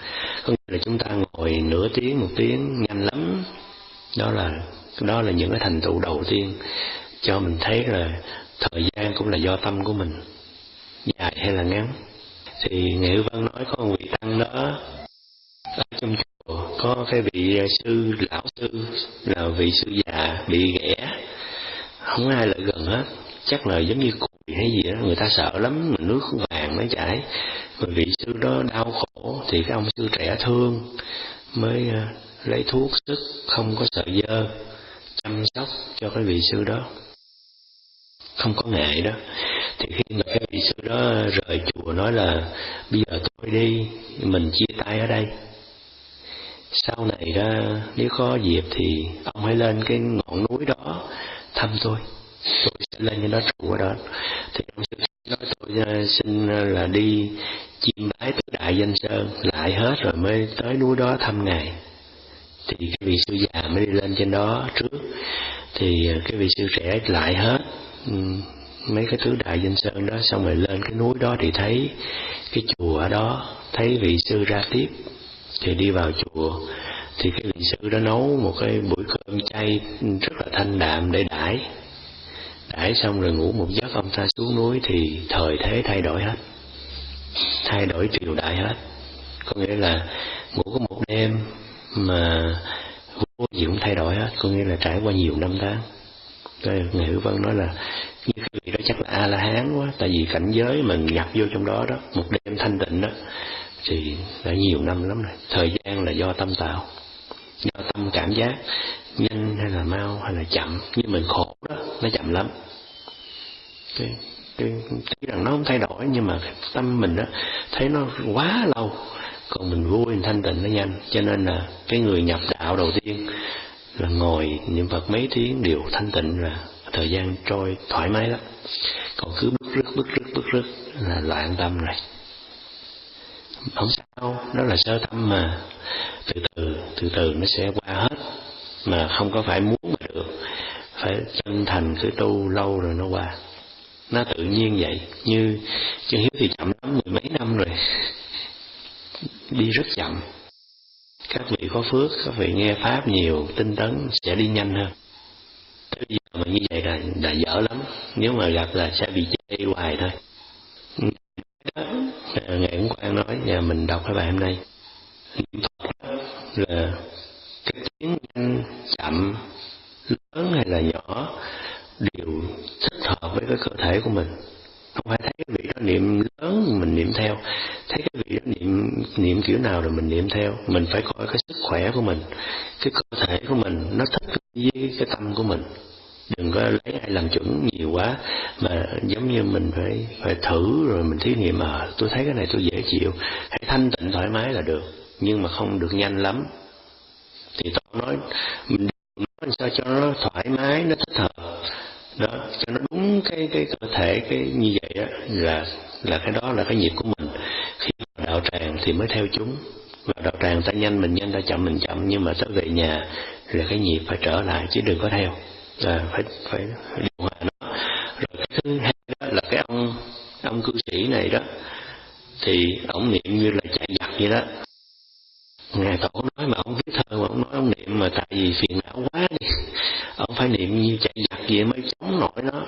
Có nghĩa là chúng ta ngồi nửa tiếng, một tiếng nhanh lắm. Đó là đó là những cái thành tựu đầu tiên cho mình thấy là thời gian cũng là do tâm của mình, dài hay là ngắn. Thì Ngài Hữu Vân nói có một vị tăng đó ở trong chùa, có cái vị sư lão sư là vị sư già bị ghẻ, không ai lại gần hết, chắc là giống như cùi hay gì đó, người ta sợ lắm, mà nước vàng nó chảy. Mà vị sư đó đau khổ thì cái ông sư trẻ thương mới uh, lấy thuốc sức không có sợ dơ, chăm sóc cho cái vị sư đó, không có ngại đó. Thì khi mà cái vị sư đó rời chùa nói là bây giờ tôi đi, mình chia tay ở đây, sau này ra nếu có dịp thì ông hãy lên cái ngọn núi đó thăm tôi, tôi sẽ lên trên đó trụ ở đó. Thì ông sư nói tôi xin là đi chiêm bái tứ đại danh sơn lại hết rồi mới tới núi đó thăm ngài. Thì cái vị sư già mới đi lên trên đó trước, thì cái vị sư trẻ lại hết mấy cái tứ đại danh sơn đó, xong rồi lên cái núi đó thì thấy cái chùa ở đó, thấy vị sư ra tiếp, thì đi vào chùa. Thì cái vị sư đó nấu một cái buổi cơm chay rất là thanh đạm để đãi, đãi xong rồi ngủ một giấc, ông ta xuống núi thì thời thế thay đổi hết, thay đổi triều đại hết. Có nghĩa là ngủ có một đêm mà vua gì cũng thay đổi hết, có nghĩa là trải qua nhiều năm tháng. Rồi Ngài Hữu Vân nói là như cái vị đó chắc là A La Hán quá, tại vì cảnh giới mình nhập vô trong đó đó, một đêm thanh tịnh đó thì đã nhiều năm lắm rồi. Thời gian là do tâm tạo, do tâm cảm giác nhanh hay là mau hay là chậm. Như mình khổ đó, nó chậm lắm. Cái, cái, tuy rằng nó không thay đổi, nhưng mà tâm mình đó thấy nó quá lâu. Còn mình vui, mình thanh tịnh nó nhanh. Cho nên là cái người nhập đạo đầu tiên là ngồi niệm Phật mấy tiếng đều thanh tịnh, là thời gian trôi thoải mái lắm. Còn cứ bứt rứt bứt rứt bứt rứt là loạn tâm rồi. Không sao, đó là sơ tâm mà, từ từ từ từ nó sẽ qua hết, mà không có phải muốn mà được, phải chân thành cứ tu lâu rồi nó qua, nó tự nhiên vậy. Như Chân Hiếu thì chậm lắm, mười mấy năm rồi, đi rất chậm. Các vị có phước, các vị nghe pháp nhiều, tinh tấn sẽ đi nhanh hơn. Tới bây giờ mà như vậy là là dở lắm, nếu mà gặp là sẽ bị chê hoài thôi. Đó, Ngài Ấn Quang nói, nhà mình đọc cái bài hôm nay, niệm Phật là cái tiếng nhanh chậm, lớn hay là nhỏ đều thích hợp với cái cơ thể của mình. Không phải thấy cái vị đó niệm lớn mình niệm theo, thấy cái vị đó niệm niệm kiểu nào rồi mình niệm theo. Mình phải coi cái sức khỏe của mình, cái cơ thể của mình nó thích với cái tâm của mình. Đừng có lấy ai làm chuẩn nhiều quá, mà giống như mình phải phải thử rồi mình thí nghiệm, mà tôi thấy cái này tôi dễ chịu, hãy thanh tịnh thoải mái là được, nhưng mà không được nhanh lắm. Thì tôi nói mình nói sao cho nó thoải mái, nó thích hợp đó, cho nó đúng cái cái cơ thể cái như vậy đó, là là cái đó là cái nhịp của mình. Khi vào đạo tràng thì mới theo chúng, vào đạo tràng ta nhanh mình nhanh, ta chậm mình chậm, nhưng mà tới về nhà là cái nhịp phải trở lại, chứ đừng có theo, là phải phải điều hòa nó. Rồi cái thứ hai đó là cái ông ông cư sĩ này đó, thì ổng niệm như là chạy giặc vậy đó. Ngài Tổ nói mà ông viết thơ mà ông nói ông niệm mà tại vì phiền não quá đi, ông phải niệm như chạy giặc vậy mới chống nổi nó.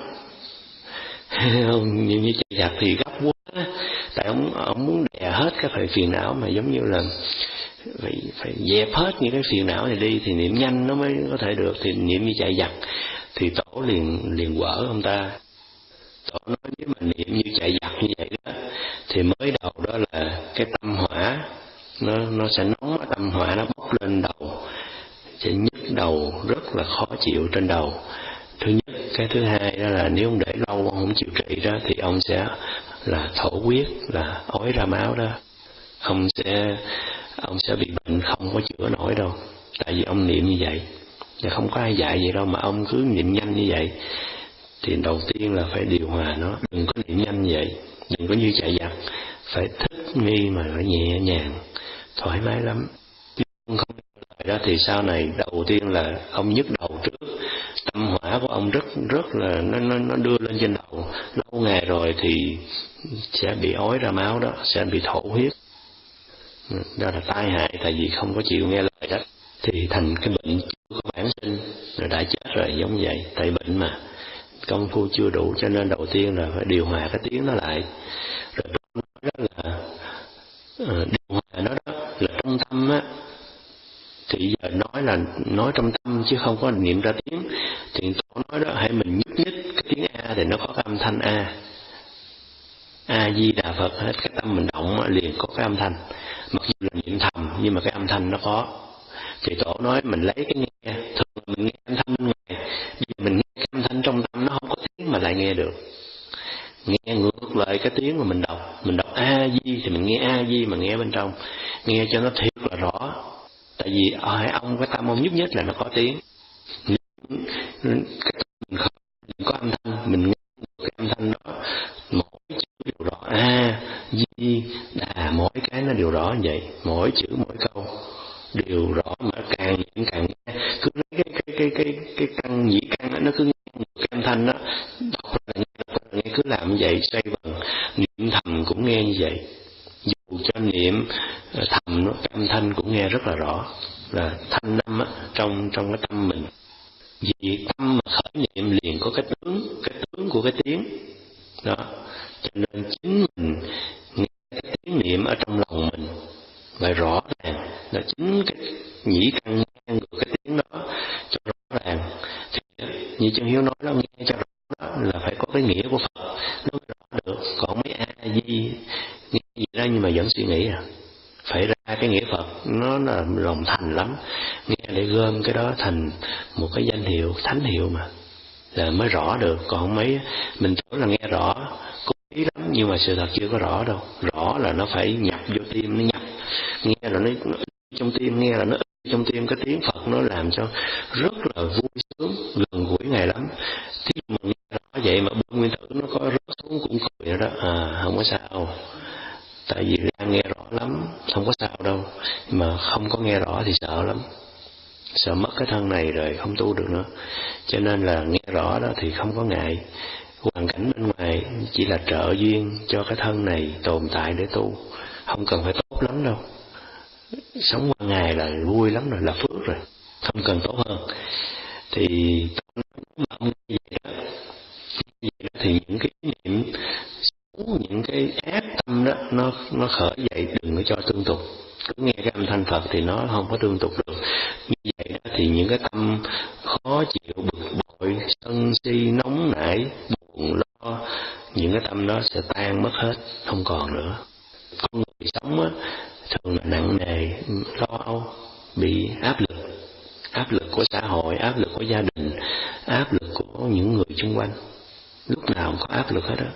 Ông niệm như chạy giặc thì gấp quá, tại ông ông muốn đè hết các phải phiền não, mà giống như là phải phải dẹp hết những cái phiền não này đi thì niệm nhanh nó mới có thể được. Thì niệm như chạy giặc thì Tổ liền liền quở ông ta. Tổ nói nếu mà niệm như chạy giặc như vậy đó thì mới đầu đó là cái tâm hỏa nó nó sẽ nóng, tâm hỏa nó bốc lên đầu, sẽ nhức đầu rất là khó chịu trên đầu. Thứ nhất. Cái thứ hai đó là nếu ông để lâu ông không chịu trị đó thì ông sẽ là thổ huyết, là ói ra máu đó. Ông sẽ ông sẽ bị bệnh không có chữa nổi đâu, tại vì ông niệm như vậy. Và không có ai dạy vậy đâu, mà ông cứ niệm nhanh như vậy. Thì đầu tiên là phải điều hòa nó, đừng có niệm nhanh như vậy, đừng có như chạy giặc, phải thích nghi mà phải nhẹ nhàng, thoải mái lắm. Không lời đó thì sau này đầu tiên là ông nhức đầu trước, tâm hỏa của ông rất rất là nó nó nó đưa lên trên đầu, lâu ngày rồi thì sẽ bị ói ra máu đó, sẽ bị thổ huyết. Đó là tai hại, tại vì không có chịu nghe lời đó. Thì thành cái bệnh chưa có bản sinh, rồi đã chết rồi, giống vậy. Tại bệnh mà, công phu chưa đủ, cho nên đầu tiên là phải điều hòa cái tiếng nó lại. Rồi đó là uh, điều hòa nó đó là trong tâm á. Thì giờ nói là nói trong tâm chứ không có niệm ra tiếng. Thì Tổ nói đó, hãy mình nhúc nhích cái tiếng A thì nó có cái âm thanh A. A Di Đà Phật, hết cái tâm mình động liền có cái âm thanh. Mặc dù là niệm thầm nhưng mà cái âm thanh nó có. Thì Tổ nói mình lấy cái nghe, thường là mình nghe âm thanh bên ngoài, bây giờ mình nghe cái âm thanh trong tâm nó không có tiếng mà lại nghe được. Nghe ngược lại cái tiếng mà mình đọc, mình đọc A Di thì mình nghe A Di mà nghe bên trong, nghe cho nó thiệt là rõ. Tại vì hai ông cái tâm ông nhúc nhích là nó có tiếng. Cái mình không có âm thanh, mình nghe cái âm thanh đó, mỗi chữ đều rõ. A Di Đà, mỗi cái nó đều rõ như vậy, mỗi chữ mỗi câu đều rõ, mà càng niệm càng nghe. Cứ lấy cái cái cái cái cái căn nhĩ căn nó cứ nghe cái âm thanh đó, đọc là nghe, đọc là nghe, cứ làm như vậy xoay vần. Niệm thầm cũng nghe như vậy, dù cho niệm thầm nó cái âm thanh cũng nghe rất là rõ, là thanh âm á, trong trong cái tâm mình. Vì tâm mà khởi niệm liền có cái tướng, cái tướng của cái tiếng đó, cho nên chính mình nghe cái tiếng niệm ở trong lòng mình phải rõ ràng, là chính cái nhĩ căn nghe được cái tiếng đó cho rõ ràng. Thì như Chân Hiếu nói đó, nghe cho rõ đó là phải có cái nghĩa của Phật nó mới rõ được. Còn mấy A Di nghe gì đó nhưng mà vẫn suy nghĩ à, phải ra cái nghĩa Phật, nó là lòng thành lắm, nghe để gom cái đó thành một cái danh hiệu, thánh hiệu mà, là mới rõ được. Còn mấy mình tưởng là nghe rõ, cố ý lắm, nhưng mà sự thật chưa có rõ đâu. Rõ là nó phải nhập vô tim, nó nhập, nghe là nó, nó trong tim, nghe là nó trong tim, cái tiếng Phật nó làm cho rất là vui sướng, gần gũi Ngài lắm. Thí dụ mà nghe rõ vậy mà Bông Nguyên Tử nó có rớt xuống cũng cười nữa đó, à không có sao. Tại vì đang nghe rõ lắm, không có sao đâu. Mà không có nghe rõ thì sợ lắm, sợ mất cái thân này rồi không tu được nữa. Cho nên là nghe rõ đó thì không có ngại. Hoàn cảnh bên ngoài chỉ là trợ duyên cho cái thân này tồn tại để tu, không cần phải tốt lắm đâu. Sống qua ngày là vui lắm rồi, là phước rồi, không cần tốt hơn. Thì ông như vậy đó, như vậy đó thì những cái niệm xấu, những cái ác tâm đó nó nó khởi dậy, đừng có cho tương tục. Cứ nghe cái âm thanh Phật thì nó không có tương tục được. Như vậy đó thì những cái tâm khó chịu, bực bội, sân si, nóng nảy, buồn lo, những cái tâm đó sẽ tan mất hết, không còn nữa. Con người sống á, thường là nặng nề, lo âu, bị áp lực, áp lực của xã hội, áp lực của gia đình, áp lực của những người xung quanh, lúc nào cũng có áp lực hết đó,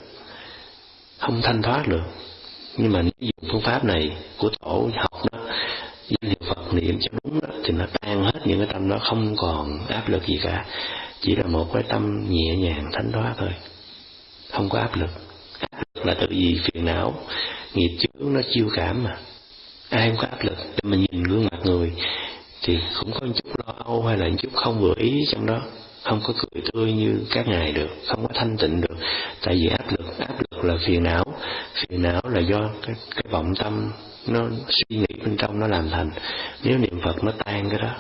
không thanh thoát được. Nhưng mà nếu dùng phương pháp này của Tổ học đó, danh hiệu Phật niệm cho đúng đó, thì nó tan hết những cái tâm đó, không còn áp lực gì cả, chỉ là một cái tâm nhẹ nhàng thanh thoát thôi, không có áp lực. Áp lực là tự vì phiền não, nghiệp chướng nó chiêu cảm mà. Ai không có áp lực, mình nhìn gương mặt người thì cũng có một chút lo âu hay là một chút không vừa ý trong đó, không có cười tươi như các ngài được, không có thanh tịnh được. Tại vì áp lực, áp lực là phiền não, phiền não là do cái, cái vọng tâm nó suy nghĩ bên trong nó làm thành. Nếu niệm Phật nó tan cái đó,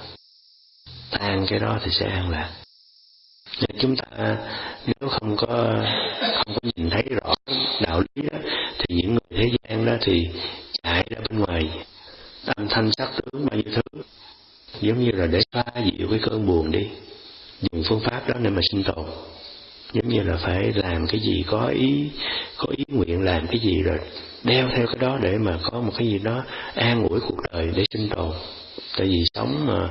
tan cái đó thì sẽ an lạc. Nên chúng ta nếu không có không có nhìn thấy rõ đạo lý đó, thì những người thế gian đó thì chạy ra bên ngoài âm thanh sắc tướng bao nhiêu thứ, giống như là để xoa dịu cái cơn buồn đi, dùng phương pháp đó để mà sinh tồn. Giống như là phải làm cái gì có ý, có ý nguyện làm cái gì rồi đeo theo cái đó để mà có một cái gì đó an ủi cuộc đời để sinh tồn. Tại vì sống mà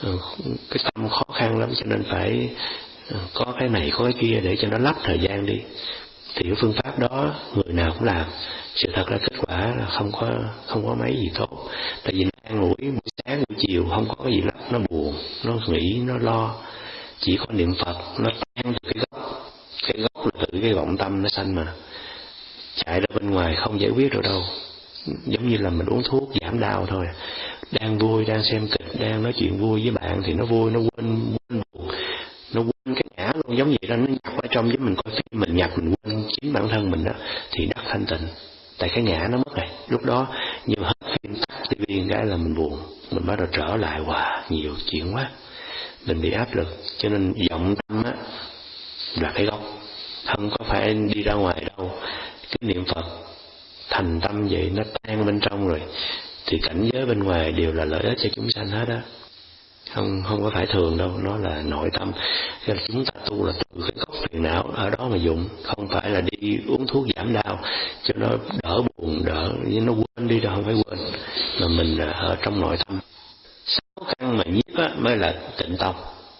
cái tâm khó khăn lắm, cho nên phải có cái này có cái kia để cho nó lấp thời gian đi. Thì cái phương pháp đó người nào cũng làm, sự thật là kết quả là không có không có mấy gì tốt. Tại vì nó an ủi buổi sáng buổi chiều không có cái gì lắm, nó buồn, nó nghĩ, nó lo. Chỉ có niệm Phật nó tan từ cái gốc, cái gốc là từ cái vọng tâm nó sanh mà. Chạy ra bên ngoài không giải quyết được đâu. Giống như là mình uống thuốc giảm đau thôi. Đang vui, đang xem kịch, đang nói chuyện vui với bạn thì nó vui, nó quên, quên buồn, nó quên cái ngã luôn. Giống vậy đó, nó nhập ở trong, với mình coi phim mình nhập, mình quên chính bản thân mình đó, thì đắc thanh tịnh. Tại cái ngã nó mất rồi. Lúc đó như hết phim tắt tivi cái là mình buồn, mình bắt đầu trở lại, wow, nhiều chuyện quá, mình bị áp lực. Cho nên vọng tâm á là cái gốc, không có phải đi ra ngoài đâu. Cái niệm Phật thành tâm vậy, nó tan bên trong rồi thì cảnh giới bên ngoài đều là lợi ích cho chúng sanh hết á, không không có phải thường đâu, nó là nội tâm. Cho nên chúng ta tu là từ cái gốc phiền não ở đó mà dụng, không phải là đi uống thuốc giảm đau cho nó đỡ buồn, đỡ nó quên đi đâu, không phải quên, mà mình ở trong nội tâm. Sáu căn mà nhiếp á mới là tịnh tông.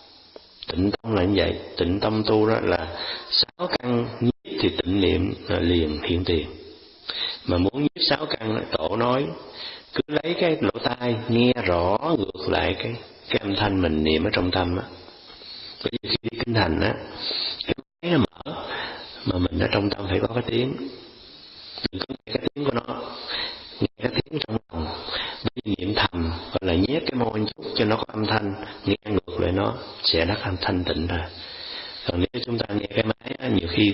Tịnh tông là như vậy, tịnh tâm tu đó là sáu căn nhiếp thì tịnh niệm liền hiện tiền. Mà muốn nhiếp sáu căn, Tổ nói cứ lấy cái lỗ tai nghe rõ ngược lại cái cái âm thanh mình niệm ở trong tâm á. Bởi vì khi đi kinh hành á, cái máy nó mở mà mình ở trong tâm phải có cái tiếng, đừng có nghe cái tiếng của nó, nghe cái tiếng trong lòng. Bởi vì niệm thầm gọi là nhét cái môi chút cho nó có âm thanh, nghe ngược lại nó sẽ đắc âm thanh tịnh ra. Còn nếu chúng ta nghe cái máy á, nhiều khi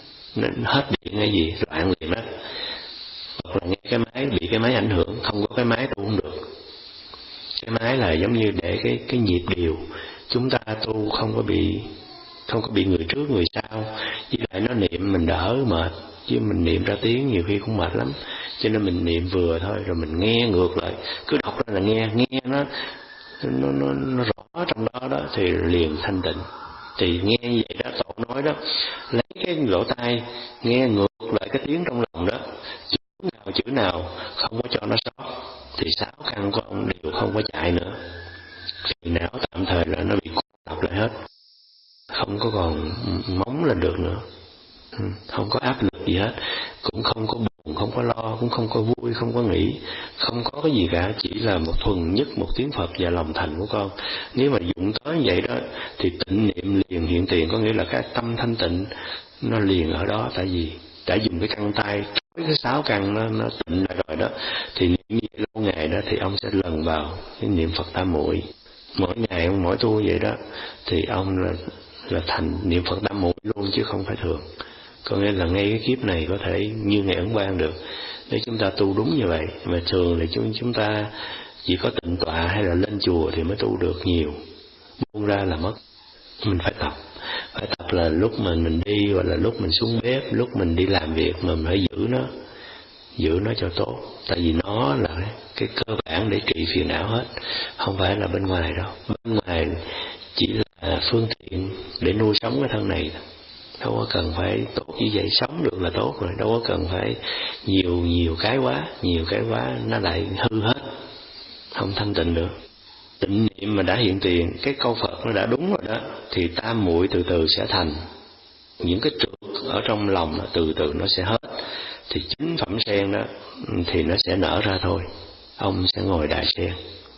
nó hết điện hay gì loạn liền á, hoặc là nghe cái máy bị cái máy ảnh hưởng, không có cái máy tu không được. Cái máy là giống như để cái cái nhịp điều, chúng ta tu không có bị không có bị người trước người sau, với lại nó niệm mình đỡ mệt, chứ mình niệm ra tiếng nhiều khi cũng mệt lắm. Cho nên mình niệm vừa thôi rồi mình nghe ngược lại, cứ đọc ra là nghe, nghe nó nó nó, nó rõ trong đó đó thì liền thanh tịnh. Thì nghe như vậy đó, Tổ nói đó, lấy cái lỗ tai nghe ngược lại cái tiếng trong lòng đó, chữ nào chữ nào không có cho nó sót, thì sáu căn của ông đều không có chạy nữa. Phiền não tạm thời là nó bị cô lập lại hết, không có còn móng lên được nữa, không có áp lực gì hết, cũng không có buồn, không có lo, cũng không có vui, không có nghĩ, không có cái gì cả, chỉ là một thuần nhất một tiếng Phật và lòng thành của con. Nếu mà dụng tới vậy đó thì tịnh niệm liền hiện tiền, có nghĩa là cái tâm thanh tịnh nó liền ở đó. Tại vì đã dùng cái căn tay trói cái sáu căn nó, nó tịnh lại rồi đó, thì niệm như vậy lâu ngày đó thì ông sẽ lần vào cái niệm Phật tam muội. Mỗi ngày ông mỗi tu vậy đó thì ông là là thành niệm Phật tam muội luôn, chứ không phải thường. Có nghĩa là ngay cái kiếp này có thể như ngày ấn quang được, nếu chúng ta tu đúng như vậy. Mà thường thì chúng chúng ta chỉ có tịnh tọa hay là lên chùa thì mới tu được nhiều, buông ra là mất. Mình phải tập, phải tập là lúc mà mình đi, hoặc là lúc mình xuống bếp, lúc mình đi làm việc, mà mình phải giữ nó, giữ nó cho tốt. Tại vì nó là cái cơ bản để trị phiền não hết, không phải là bên ngoài đâu. Bên ngoài chỉ là phương tiện để nuôi sống cái thân này, đâu có cần phải tốt như vậy. Sống được là tốt rồi, đâu có cần phải nhiều nhiều cái quá, nhiều cái quá nó lại hư hết, không thanh tịnh được. Tịnh niệm mà đã hiện tiền, cái câu Phật nó đã đúng rồi đó, thì tam muội từ từ sẽ thành. Những cái trượt ở trong lòng từ từ nó sẽ hết, thì chính phẩm sen đó thì nó sẽ nở ra thôi. Ông sẽ ngồi đại sen,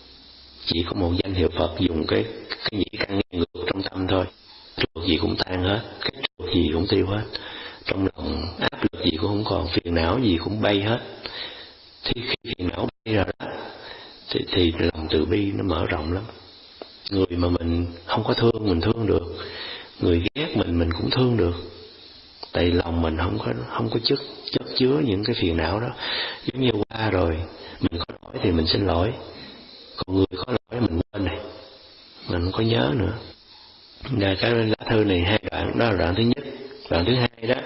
chỉ có một danh hiệu Phật, dùng cái cái nhĩ căn nghe ngược trong tâm thôi, trượt gì cũng tan hết, cái trượt gì cũng tiêu hết, trong lòng áp lực gì cũng không còn, phiền não gì cũng bay hết. Thì khi phiền não bay rồi đó thì, thì lòng từ bi nó mở rộng lắm. Người mà mình không có thương mình thương được, người ghét mình mình cũng thương được. Tại lòng mình không có không có chất chất chứa những cái phiền não đó. Giống như qua rồi mình có lỗi thì mình xin lỗi, còn người có lỗi mình quên này, mình không có nhớ nữa. Và cái lá thư này hai đoạn, đó là đoạn thứ nhất. Đoạn thứ hai đó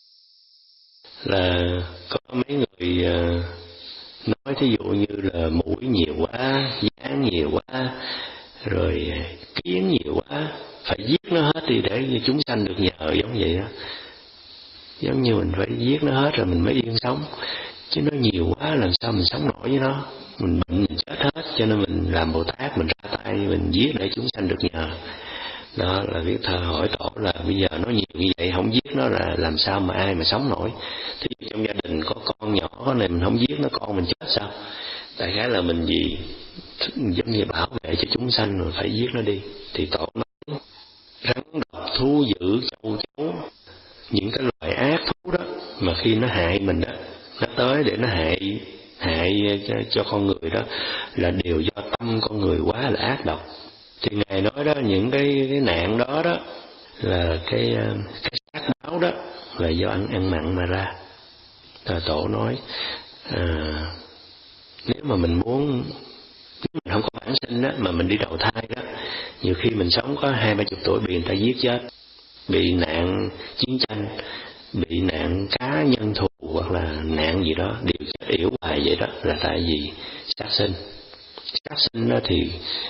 là có mấy người nói thí dụ như là mũi nhiều quá, dán nhiều quá, rồi kiến nhiều quá, phải giết nó hết đi để chúng sanh được nhờ, giống vậy đó. Giống như mình phải giết nó hết rồi mình mới yên sống, chứ nó nhiều quá làm sao mình sống nổi với nó. Mình bệnh mình chết hết, cho nên mình làm Bồ Tát, mình ra tay mình giết để chúng sanh được nhờ. Đó là viết thơ hỏi Tổ là bây giờ nó nhiều như vậy, không giết nó là làm sao mà ai mà sống nổi. Thì trong gia đình có con nhỏ này, mình không giết nó, con mình chết sao? Đại khái là mình gì giống như bảo vệ cho chúng sanh rồi phải giết nó đi. Thì Tổ nói rắn độc thú dữ châu chấu, những cái loài ác thú đó mà khi nó hại mình đó, nó tới để nó hại hại cho, cho con người đó, là đều do tâm con người quá là ác độc. Thì Ngài nói đó, những cái, cái nạn đó đó là cái cái sát báo đó là do ăn ăn mặn mà ra. Rồi Tổ nói à, Nếu mà mình muốn, nếu mình không có bản sinh đó, mà mình đi đầu thai đó, nhiều khi mình sống có hai ba chục tuổi bị người ta giết chết, bị nạn chiến tranh, bị nạn cá nhân thù, hoặc là nạn gì đó, đều chết yểu hoài vậy đó, là tại vì sát sinh. Sát sinh đó thì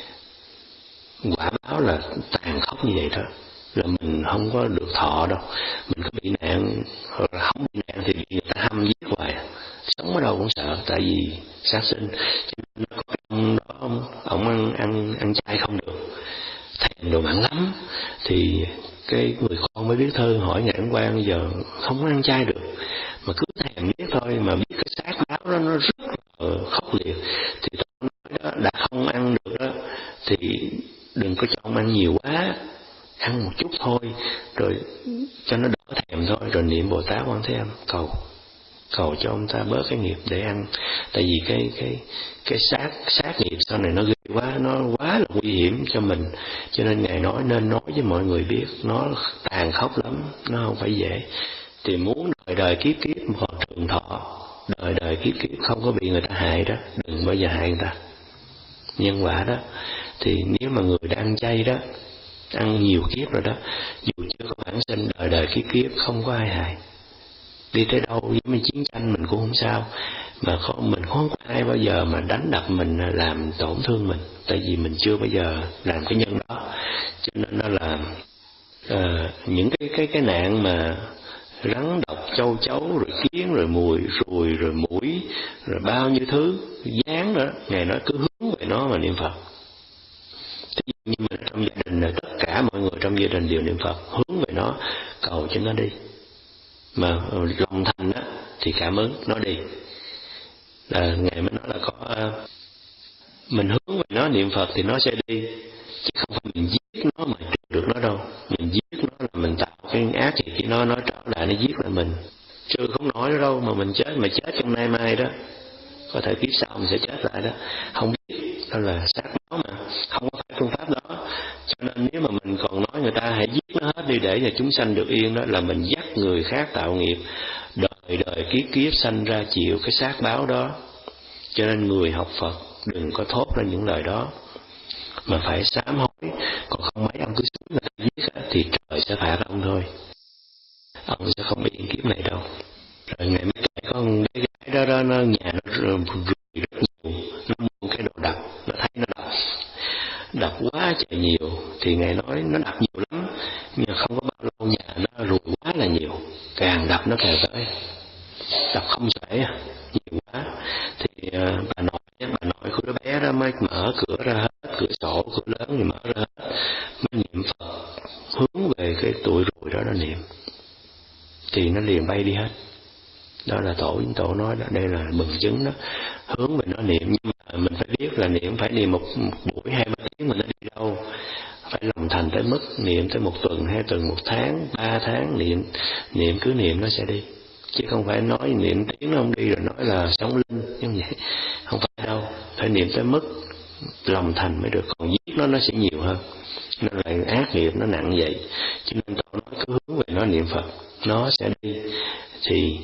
quả báo là tàn khốc như vậy đó, là mình không có được thọ đâu. Mình có bị nạn, hoặc là không bị nạn thì bị người ta hăm giết hoài, sống ở đâu cũng sợ, tại vì sát sinh. Cho nên nó có ông đó, ông, ông ăn, ăn, ăn chay không được, thèm đồ mặn lắm, thì cái người con mới biết thơ hỏi Ngài Ấn Quang bây giờ không có ăn chay được, mà cứ thèm biết thôi, mà biết cái xác báo đó nó rất là khốc liệt, thì tôi nói đó, đã không ăn được đó thì đừng có cho ông ăn nhiều quá, ăn một chút thôi, rồi cho nó đỡ thèm thôi, rồi niệm Bồ Tát Quan Thế Âm cầu cầu cho ông ta bớt cái nghiệp để ăn. Tại vì cái cái cái sát sát nghiệp sau này nó ghê quá, nó quá là nguy hiểm cho mình, cho nên Ngài nói nên nói với mọi người biết, nó tàn khốc lắm, nó không phải dễ. Thì muốn đời đời kiếp kiếp còn trường thọ, đời đời kiếp kiếp không có bị người ta hại đó, đừng bao giờ hại người ta. Nhân quả đó, thì nếu mà người đang chay đó, ăn nhiều kiếp rồi đó, dù chưa có bản sinh, đời đời kiếp kiếp không có ai hại. Đi tới đâu với mấy chiến tranh mình cũng không sao, mà không, mình không có ai bao giờ mà đánh đập mình, làm tổn thương mình, tại vì mình chưa bao giờ làm cái nhân đó. Cho nên nó là uh, những cái cái cái nạn mà rắn độc, châu chấu, rồi kiến, rồi mùi, ruồi, rồi muỗi, rồi bao nhiêu thứ dán đó, Ngài nói cứ hướng về nó mà niệm Phật. Thì như mình trong gia đình là tất cả mọi người trong gia đình đều niệm Phật, hướng về nó, cầu cho nó đi. Mà lòng thành á thì cảm ứng nó đi. Là Ngài mới nói là có mình hướng về nó niệm Phật thì nó sẽ đi, chứ không phải mình giết nó mà trừ được nó đâu. Mình giết nó là mình tạo cái ác thì khi nó nó trở lại nó giết lại mình, trừ không nổi nữa đâu. Mà mình chết mà chết trong nay mai đó, có thể kiếp sau mình sẽ chết lại đó, không biết. Đó là sát báo mà, không có phải phương pháp đó. Cho nên nếu mà mình còn nói người ta hãy giết nó hết đi để cho chúng sanh được yên, đó là mình dắt người khác tạo nghiệp, đời đời kiếp kiếp sanh ra chịu cái sát báo đó. Cho nên người học Phật đừng có thốt ra những lời đó, mà phải sám hối. Còn không mấy ông cứ xuống người ta giết thì trời sẽ phạt ông thôi, ông sẽ không yên kiếp này đâu. Rồi ngày mới kể có con bé gái đó, đó nó nhà nó rùi rất nhiều, nó mua cái đồ đập, nó thấy nó đập đập quá trời nhiều, thì Ngài nói nó đập nhiều lắm, nhưng mà không có bao lâu nhà nó rùi quá là nhiều, càng đập nó càng tới, đập không xuể, nhiều quá. Thì uh, bà nội bà nội của đứa bé đó mới mở cửa ra hết, cửa sổ cửa lớn thì mở ra hết, mới niệm Phật hướng về cái tụi rùi đó nó niệm, thì nó liền bay đi hết. Đó là tổ tổ nói đó, đây là bằng chứng đó, hướng về nó niệm. Nhưng mà mình phải biết là niệm phải niệm một, một buổi hai ba tiếng, mà nó đi đâu phải lòng thành tới mức niệm tới một tuần, hai tuần, một tháng, ba tháng niệm niệm cứ niệm nó sẽ đi, chứ không phải nói niệm tiếng nó không đi rồi nói là sống linh như vậy, không phải đâu. Phải niệm tới mức lòng thành mới được, còn giết nó nó sẽ nhiều hơn, nó lại ác nghiệp nó nặng vậy. Cho nên tổ nói cứ hướng về nó niệm Phật nó sẽ đi. Thì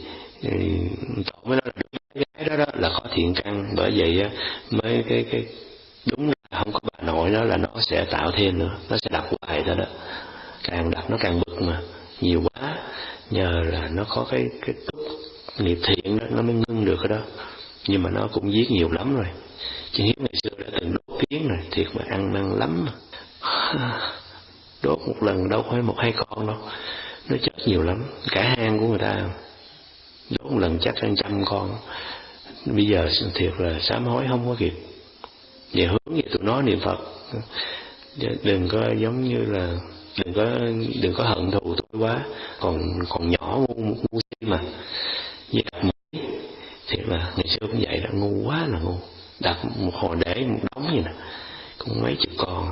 tổ mới nói là đứa gái đó, đó là có thiện căn, bởi vậy á mới cái cái đúng là không có bà nội đó là nó sẽ tạo thêm nữa, nó sẽ đập hoài thôi đó, càng đập nó càng bực mà nhiều quá, nhờ là nó có cái cái túc nghiệp thiện đó nó mới ngưng được cái đó. Nhưng mà nó cũng giết nhiều lắm rồi, chứ Hiếu ngày xưa đã từng đốt kiến rồi, thiệt mà ăn năn lắm mà. Đốt một lần đâu phải một hai con đâu, nó chết nhiều lắm, cả hang của người ta đốt một lần chắc hơn trăm con. Bây giờ thiệt là sám hối không có kịp. Về hướng về tụi nó niệm Phật, đừng có giống như là đừng có đừng có hận thù tôi quá, còn còn nhỏ ngu ngu si mà. Như đặt mũi thiệt là ngày xưa cũng vậy, là ngu quá là ngu, đặt một hồi để một đống gì nè cũng mấy chục con,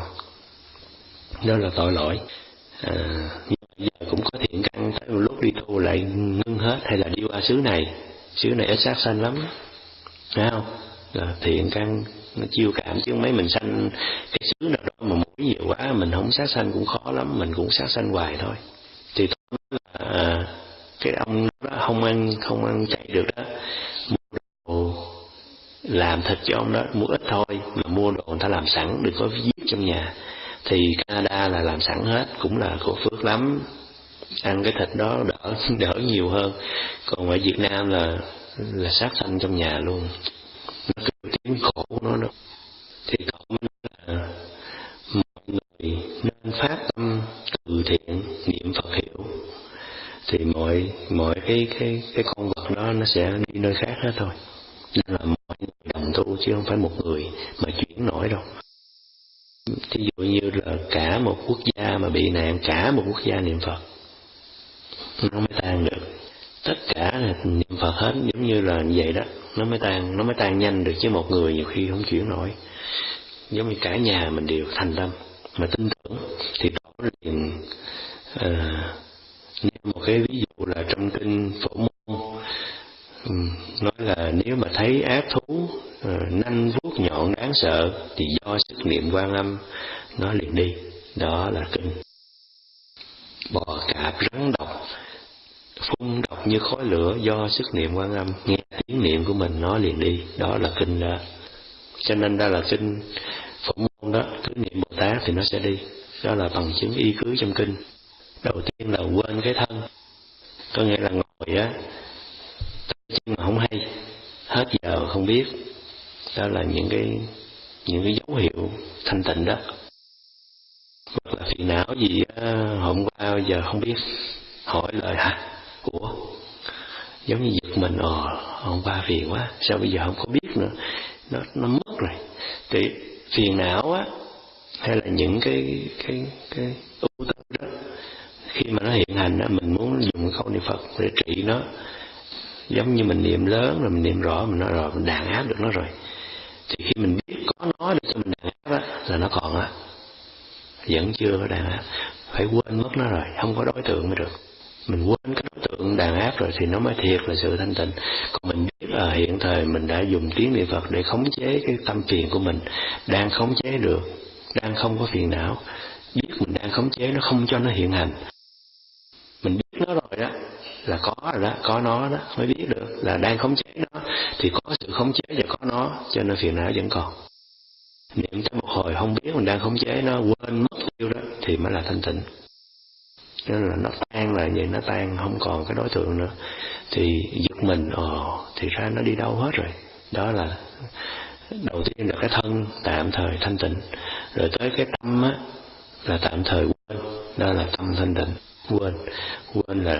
đó là tội lỗi. À, nhưng bây giờ cũng có thiện căn, tới một lúc đi tu lại ngưng hết, hay là đi qua xứ này, xứ này ít sát sanh lắm, thấy không? Là thiện căn nó chiêu cảm, chứ mấy mình sanh cái xứ nào đó mà mũi nhiều quá mình không sát sanh cũng khó lắm, mình cũng sát sanh hoài thôi. Thì tôi nói là à, cái ông đó không ăn không ăn chạy được đó, mua đồ làm thịt cho ông đó, mua ít thôi, mà mua đồ người ta làm sẵn, đừng có giết trong nhà. Thì Canada là làm sẵn hết, cũng là của phước lắm, ăn cái thịt đó đỡ đỡ nhiều hơn. Còn ở Việt Nam là là sát sanh trong nhà luôn, nó kêu tiếng khổ của nó đó. Thì cộng là mọi người nên phát tâm từ thiện, niệm Phật hiệu, thì mọi mọi cái cái cái con vật đó nó sẽ đi nơi khác hết thôi. Nên là mọi người đồng tu chứ không phải một người mà chuyển nổi đâu. Thí dụ như là cả một quốc gia mà bị nạn, cả một quốc gia niệm Phật nó mới tan được. Tất cả là niệm Phật hết, giống như là như vậy đó, nó mới tan, nó mới tan nhanh được, chứ một người nhiều khi không chuyển nổi. Giống như cả nhà mình đều thành tâm mà tin tưởng thì đó liền. À, như một cái ví dụ là trong kinh Phổ Môn nói là nếu mà thấy ác thú nanh vuốt nhọn đáng sợ thì do sức niệm Quan Âm nó liền đi. Đó là kinh. Bò cạp rắn độc phun độc như khói lửa, do sức niệm Quan Âm, nghe tiếng niệm của mình nó liền đi. Đó là kinh đó. Cho nên đó là kinh Phổ Môn đó, cứ niệm Bồ Tát thì nó sẽ đi. Đó là bằng chứng y cứ trong kinh. Đầu tiên là quên cái thân, có nghĩa là ngồi á tay chân mà không hay, hết giờ không biết. Đó là những cái những cái dấu hiệu thanh tịnh đó. Hoặc là phiền não gì á, hôm qua giờ không biết, hỏi lời hả? Ủa? Giống như giật mình, ồ, hôm qua phiền quá, sao bây giờ không có biết nữa, nó nó mất rồi. Thì phiền não á, hay là những cái cái cái ưu tư đó, khi mà nó hiện hành á, mình muốn dùng câu niệm Phật để trị nó, giống như mình niệm lớn rồi mình niệm rõ mình nó rồi mình đàn áp được nó rồi. Thì khi mình biết có nó để cho mình đàn áp á, là nó còn á, vẫn chưa có đàn áp, phải quên mất nó rồi, không có đối tượng mới được. Mình quên cái đối tượng đàn áp rồi thì nó mới thiệt là sự thanh tịnh. Còn mình biết là hiện thời mình đã dùng tiếng niệm Phật để khống chế cái tâm phiền của mình, đang khống chế được, đang không có phiền não, biết mình đang khống chế nó không cho nó hiện hành. Mình biết nó rồi đó, là có rồi đó, có nó đó, mới biết được là đang khống chế nó, thì có sự khống chế và có nó, cho nên phiền não vẫn còn. Niệm cho một hồi không biết mình đang khống chế nó, quên mất tiêu đó, thì mới là thanh tịnh. Nên là nó tan là vậy, nó tan không còn cái đối tượng nữa. Thì giật mình, ồ, thì ra nó đi đâu hết rồi. Đó là đầu tiên là cái thân tạm thời thanh tịnh. Rồi tới cái tâm á, là tạm thời quên. Đó là tâm thanh tịnh. Quên, quên là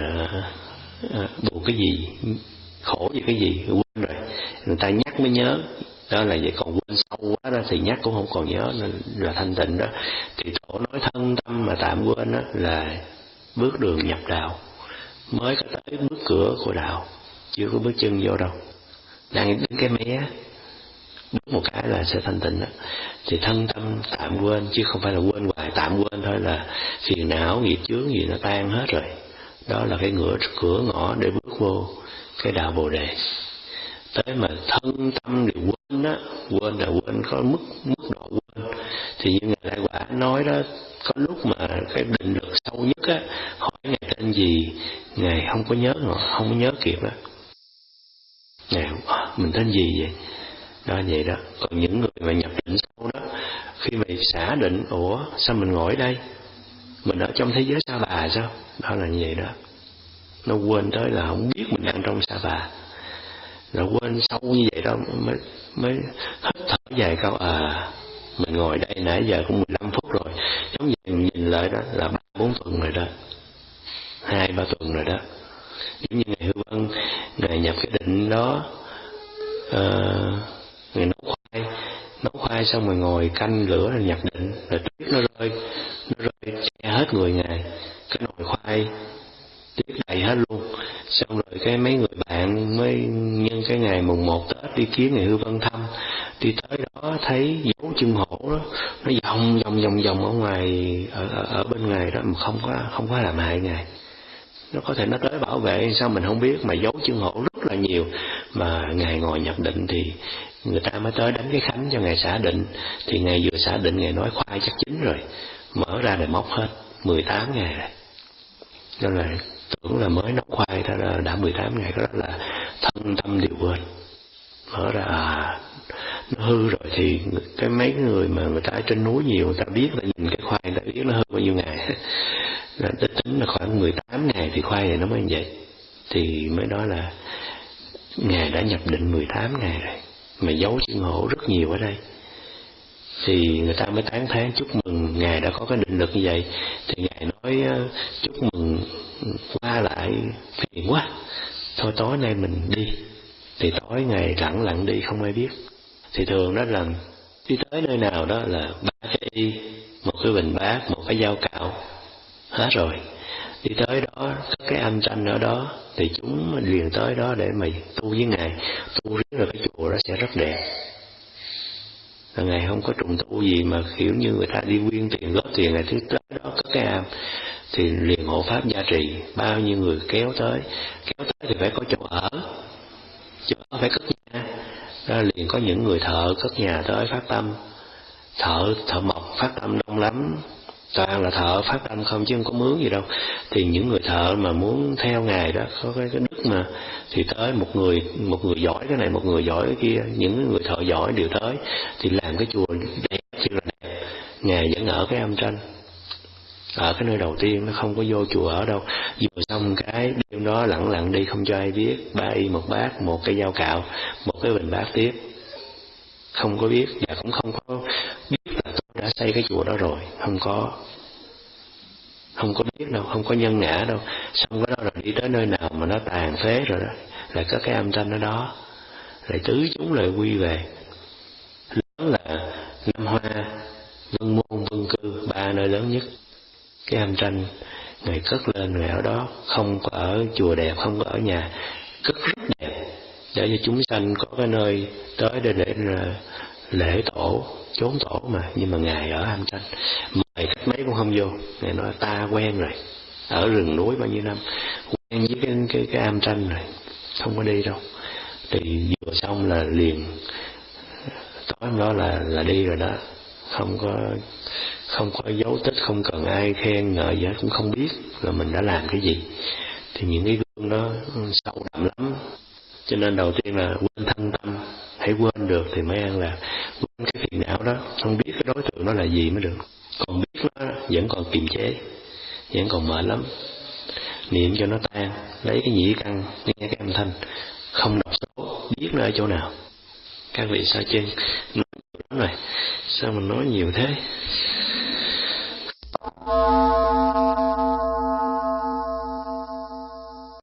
à, buồn cái gì, khổ gì cái gì, quên rồi. Người ta nhắc mới nhớ. Đó là vậy, còn quên sâu quá đó thì nhắc cũng không còn nhớ, nên là thanh tịnh đó. Thì tổ nói thân tâm mà tạm quên đó là bước đường nhập đạo, mới có tới bước cửa của đạo, chưa có bước chân vô đâu, đang đến cái mé, bước một cái là sẽ thanh tịnh đó. Thì thân tâm tạm quên, chứ không phải là quên hoài, tạm quên thôi là phiền não, nghiệp chướng gì nó tan hết rồi. Đó là cái ngcửa cửa ngõ để bước vô cái đạo Bồ Đề. Tới mà thân tâm đều quên đó, quên là quên có mức mức độ quên. Thì như Ngài Đại Quả nói đó, có lúc mà cái định lực sâu nhất á, hỏi Ngài tên gì, Ngài không có nhớ rồi, không có nhớ kịp đó. Ngài, à, mình tên gì vậy? Đó vậy đó. Còn những người mà nhập định sâu đó, khi mà xả định, ủa sao mình ngồi ở đây? Mình ở trong thế giới Sa Bà sao? Đó là như vậy đó. Nó quên tới là không biết mình đang trong Sa Bà. Rồi quên sâu như vậy đó, mới mới hít thở dài câu à, mình ngồi đây nãy giờ cũng mười lăm phút rồi, giống như nhìn lại đó là ba bốn tuần rồi đó, hai ba tuần rồi đó. Giống như Ngài Hư Vân, Ngài nhập cái định đó, uh, Ngài nấu khoai, nấu khoai xong rồi ngồi canh lửa rồi nhập định, rồi tuyết nó rơi, nó rơi che hết người Ngài, cái nồi khoai tuyết đầy hết luôn. Xong rồi cái mấy người bạn mới nhân cái ngày mùng một Tết đi kiếm Ngài Hư Vân thăm, đi tới đó thấy dấu chân hổ đó, nó vòng vòng vòng vòng ở ngoài, ở, ở, ở bên Ngài đó, mà không có không có làm hại Ngài. Nó có thể nó tới bảo vệ sao mình không biết, mà dấu chân hổ rất là nhiều. Mà Ngài ngồi nhập định thì người ta mới tới đánh cái khánh cho Ngài xả định. Thì Ngài vừa xả định, Ngài nói khoai chắc chín rồi, mở ra để móc hết mười tám ngày rồi. Đó là tưởng là mới nấu khoai, đó là đã mười tám ngày, đó là thân tâm đều quên. mở ra à nó hư rồi, thì cái mấy người mà người ta ở trên núi nhiều, người ta biết, ta nhìn cái khoai người ta biết nó hư bao nhiêu ngày. Nó tính là khoảng mười tám ngày thì khoai này nó mới như vậy. Thì mới nói là Ngài đã nhập định mười tám ngày rồi, mà dấu chân hổ rất nhiều ở đây. Thì người ta mới tán thán chúc mừng Ngài đã có cái định lực như vậy. Thì Ngài nói chúc mừng qua lại phiền quá, thôi tối nay mình đi. Thì tối Ngài lặng lặng đi, không ai biết. Thì thường đó là đi tới nơi nào đó là ba cái y, một cái bình bát, một cái dao cạo, hết rồi. Đi tới đó, có cái âm thanh ở đó, thì chúng liền tới đó để mà tu với Ngài. Tu riết rồi cái chùa đó sẽ rất đẹp. Là Ngài không có trùng tu gì mà kiểu như người ta đi quyên tiền góp tiền, Ngài thứ tới đó có cái am thì liền hộ pháp gia trì, bao nhiêu người kéo tới. Kéo tới thì phải có chỗ ở, chỗ ở phải cất nhà. Đó liền có những người thợ cất nhà tới phát tâm. Thợ thợ mộc phát tâm đông lắm, toàn là thợ phát tâm không chứ không có mướn gì đâu. Thì những người thợ mà muốn theo Ngài đó, có cái, cái đức mà, thì tới một người một người giỏi cái này, một người giỏi cái kia, những người thợ giỏi đều tới, thì làm cái chùa đẹp thì là đẹp. Ngài vẫn ở cái âm tranh, ở cái nơi đầu tiên, nó không có vô chùa ở đâu. Vừa xong cái đêm đó lặng lặng đi, không cho ai biết. Ba y một bát, một cái dao cạo, một cái bình bát tiếp, không có biết. Và cũng không có biết là tôi đã xây cái chùa đó rồi, không có không có biết đâu, không có nhân ngã đâu. Xong cái đó rồi đi tới nơi nào mà nó tàn phế rồi đó, lại có cái âm thanh ở đó, lại tứ chúng lại quy về. Lớn là Nam Hoa, Vân Môn, Vân Cư, ba nơi lớn nhất. Cái âm thanh Ngài cất lên, Ngài ở đó, không có ở chùa đẹp, không có ở nhà, cất rất đẹp, để cho chúng sanh có cái nơi tới để, để lễ tổ, chốn tổ mà. Nhưng mà Ngài ở âm tranh, mời khách mấy cũng không vô. Ngài nói ta quen rồi, ở rừng núi bao nhiêu năm, quen với cái, cái, cái âm tranh rồi, không có đi đâu. Thì vừa xong là liền tối hôm đó là, là đi rồi đó. Không có không có dấu tích, không cần ai khen ngợi gì hết, cũng không biết là mình đã làm cái gì. Thì những cái gương đó sâu đậm lắm. Cho nên đầu tiên là quên thân tâm, hãy quên được thì mới an lạc. Quên cái phiền não đó, không biết cái đối tượng nó là gì mới được. Còn biết nó vẫn còn kiềm chế, vẫn còn mệt lắm. Niệm cho nó tan, lấy cái nhĩ căn, nghe cái âm thanh, không đọc số, biết nó ở chỗ nào. Các vị sao chân nói nhiều lắm rồi, sao mình nói nhiều thế?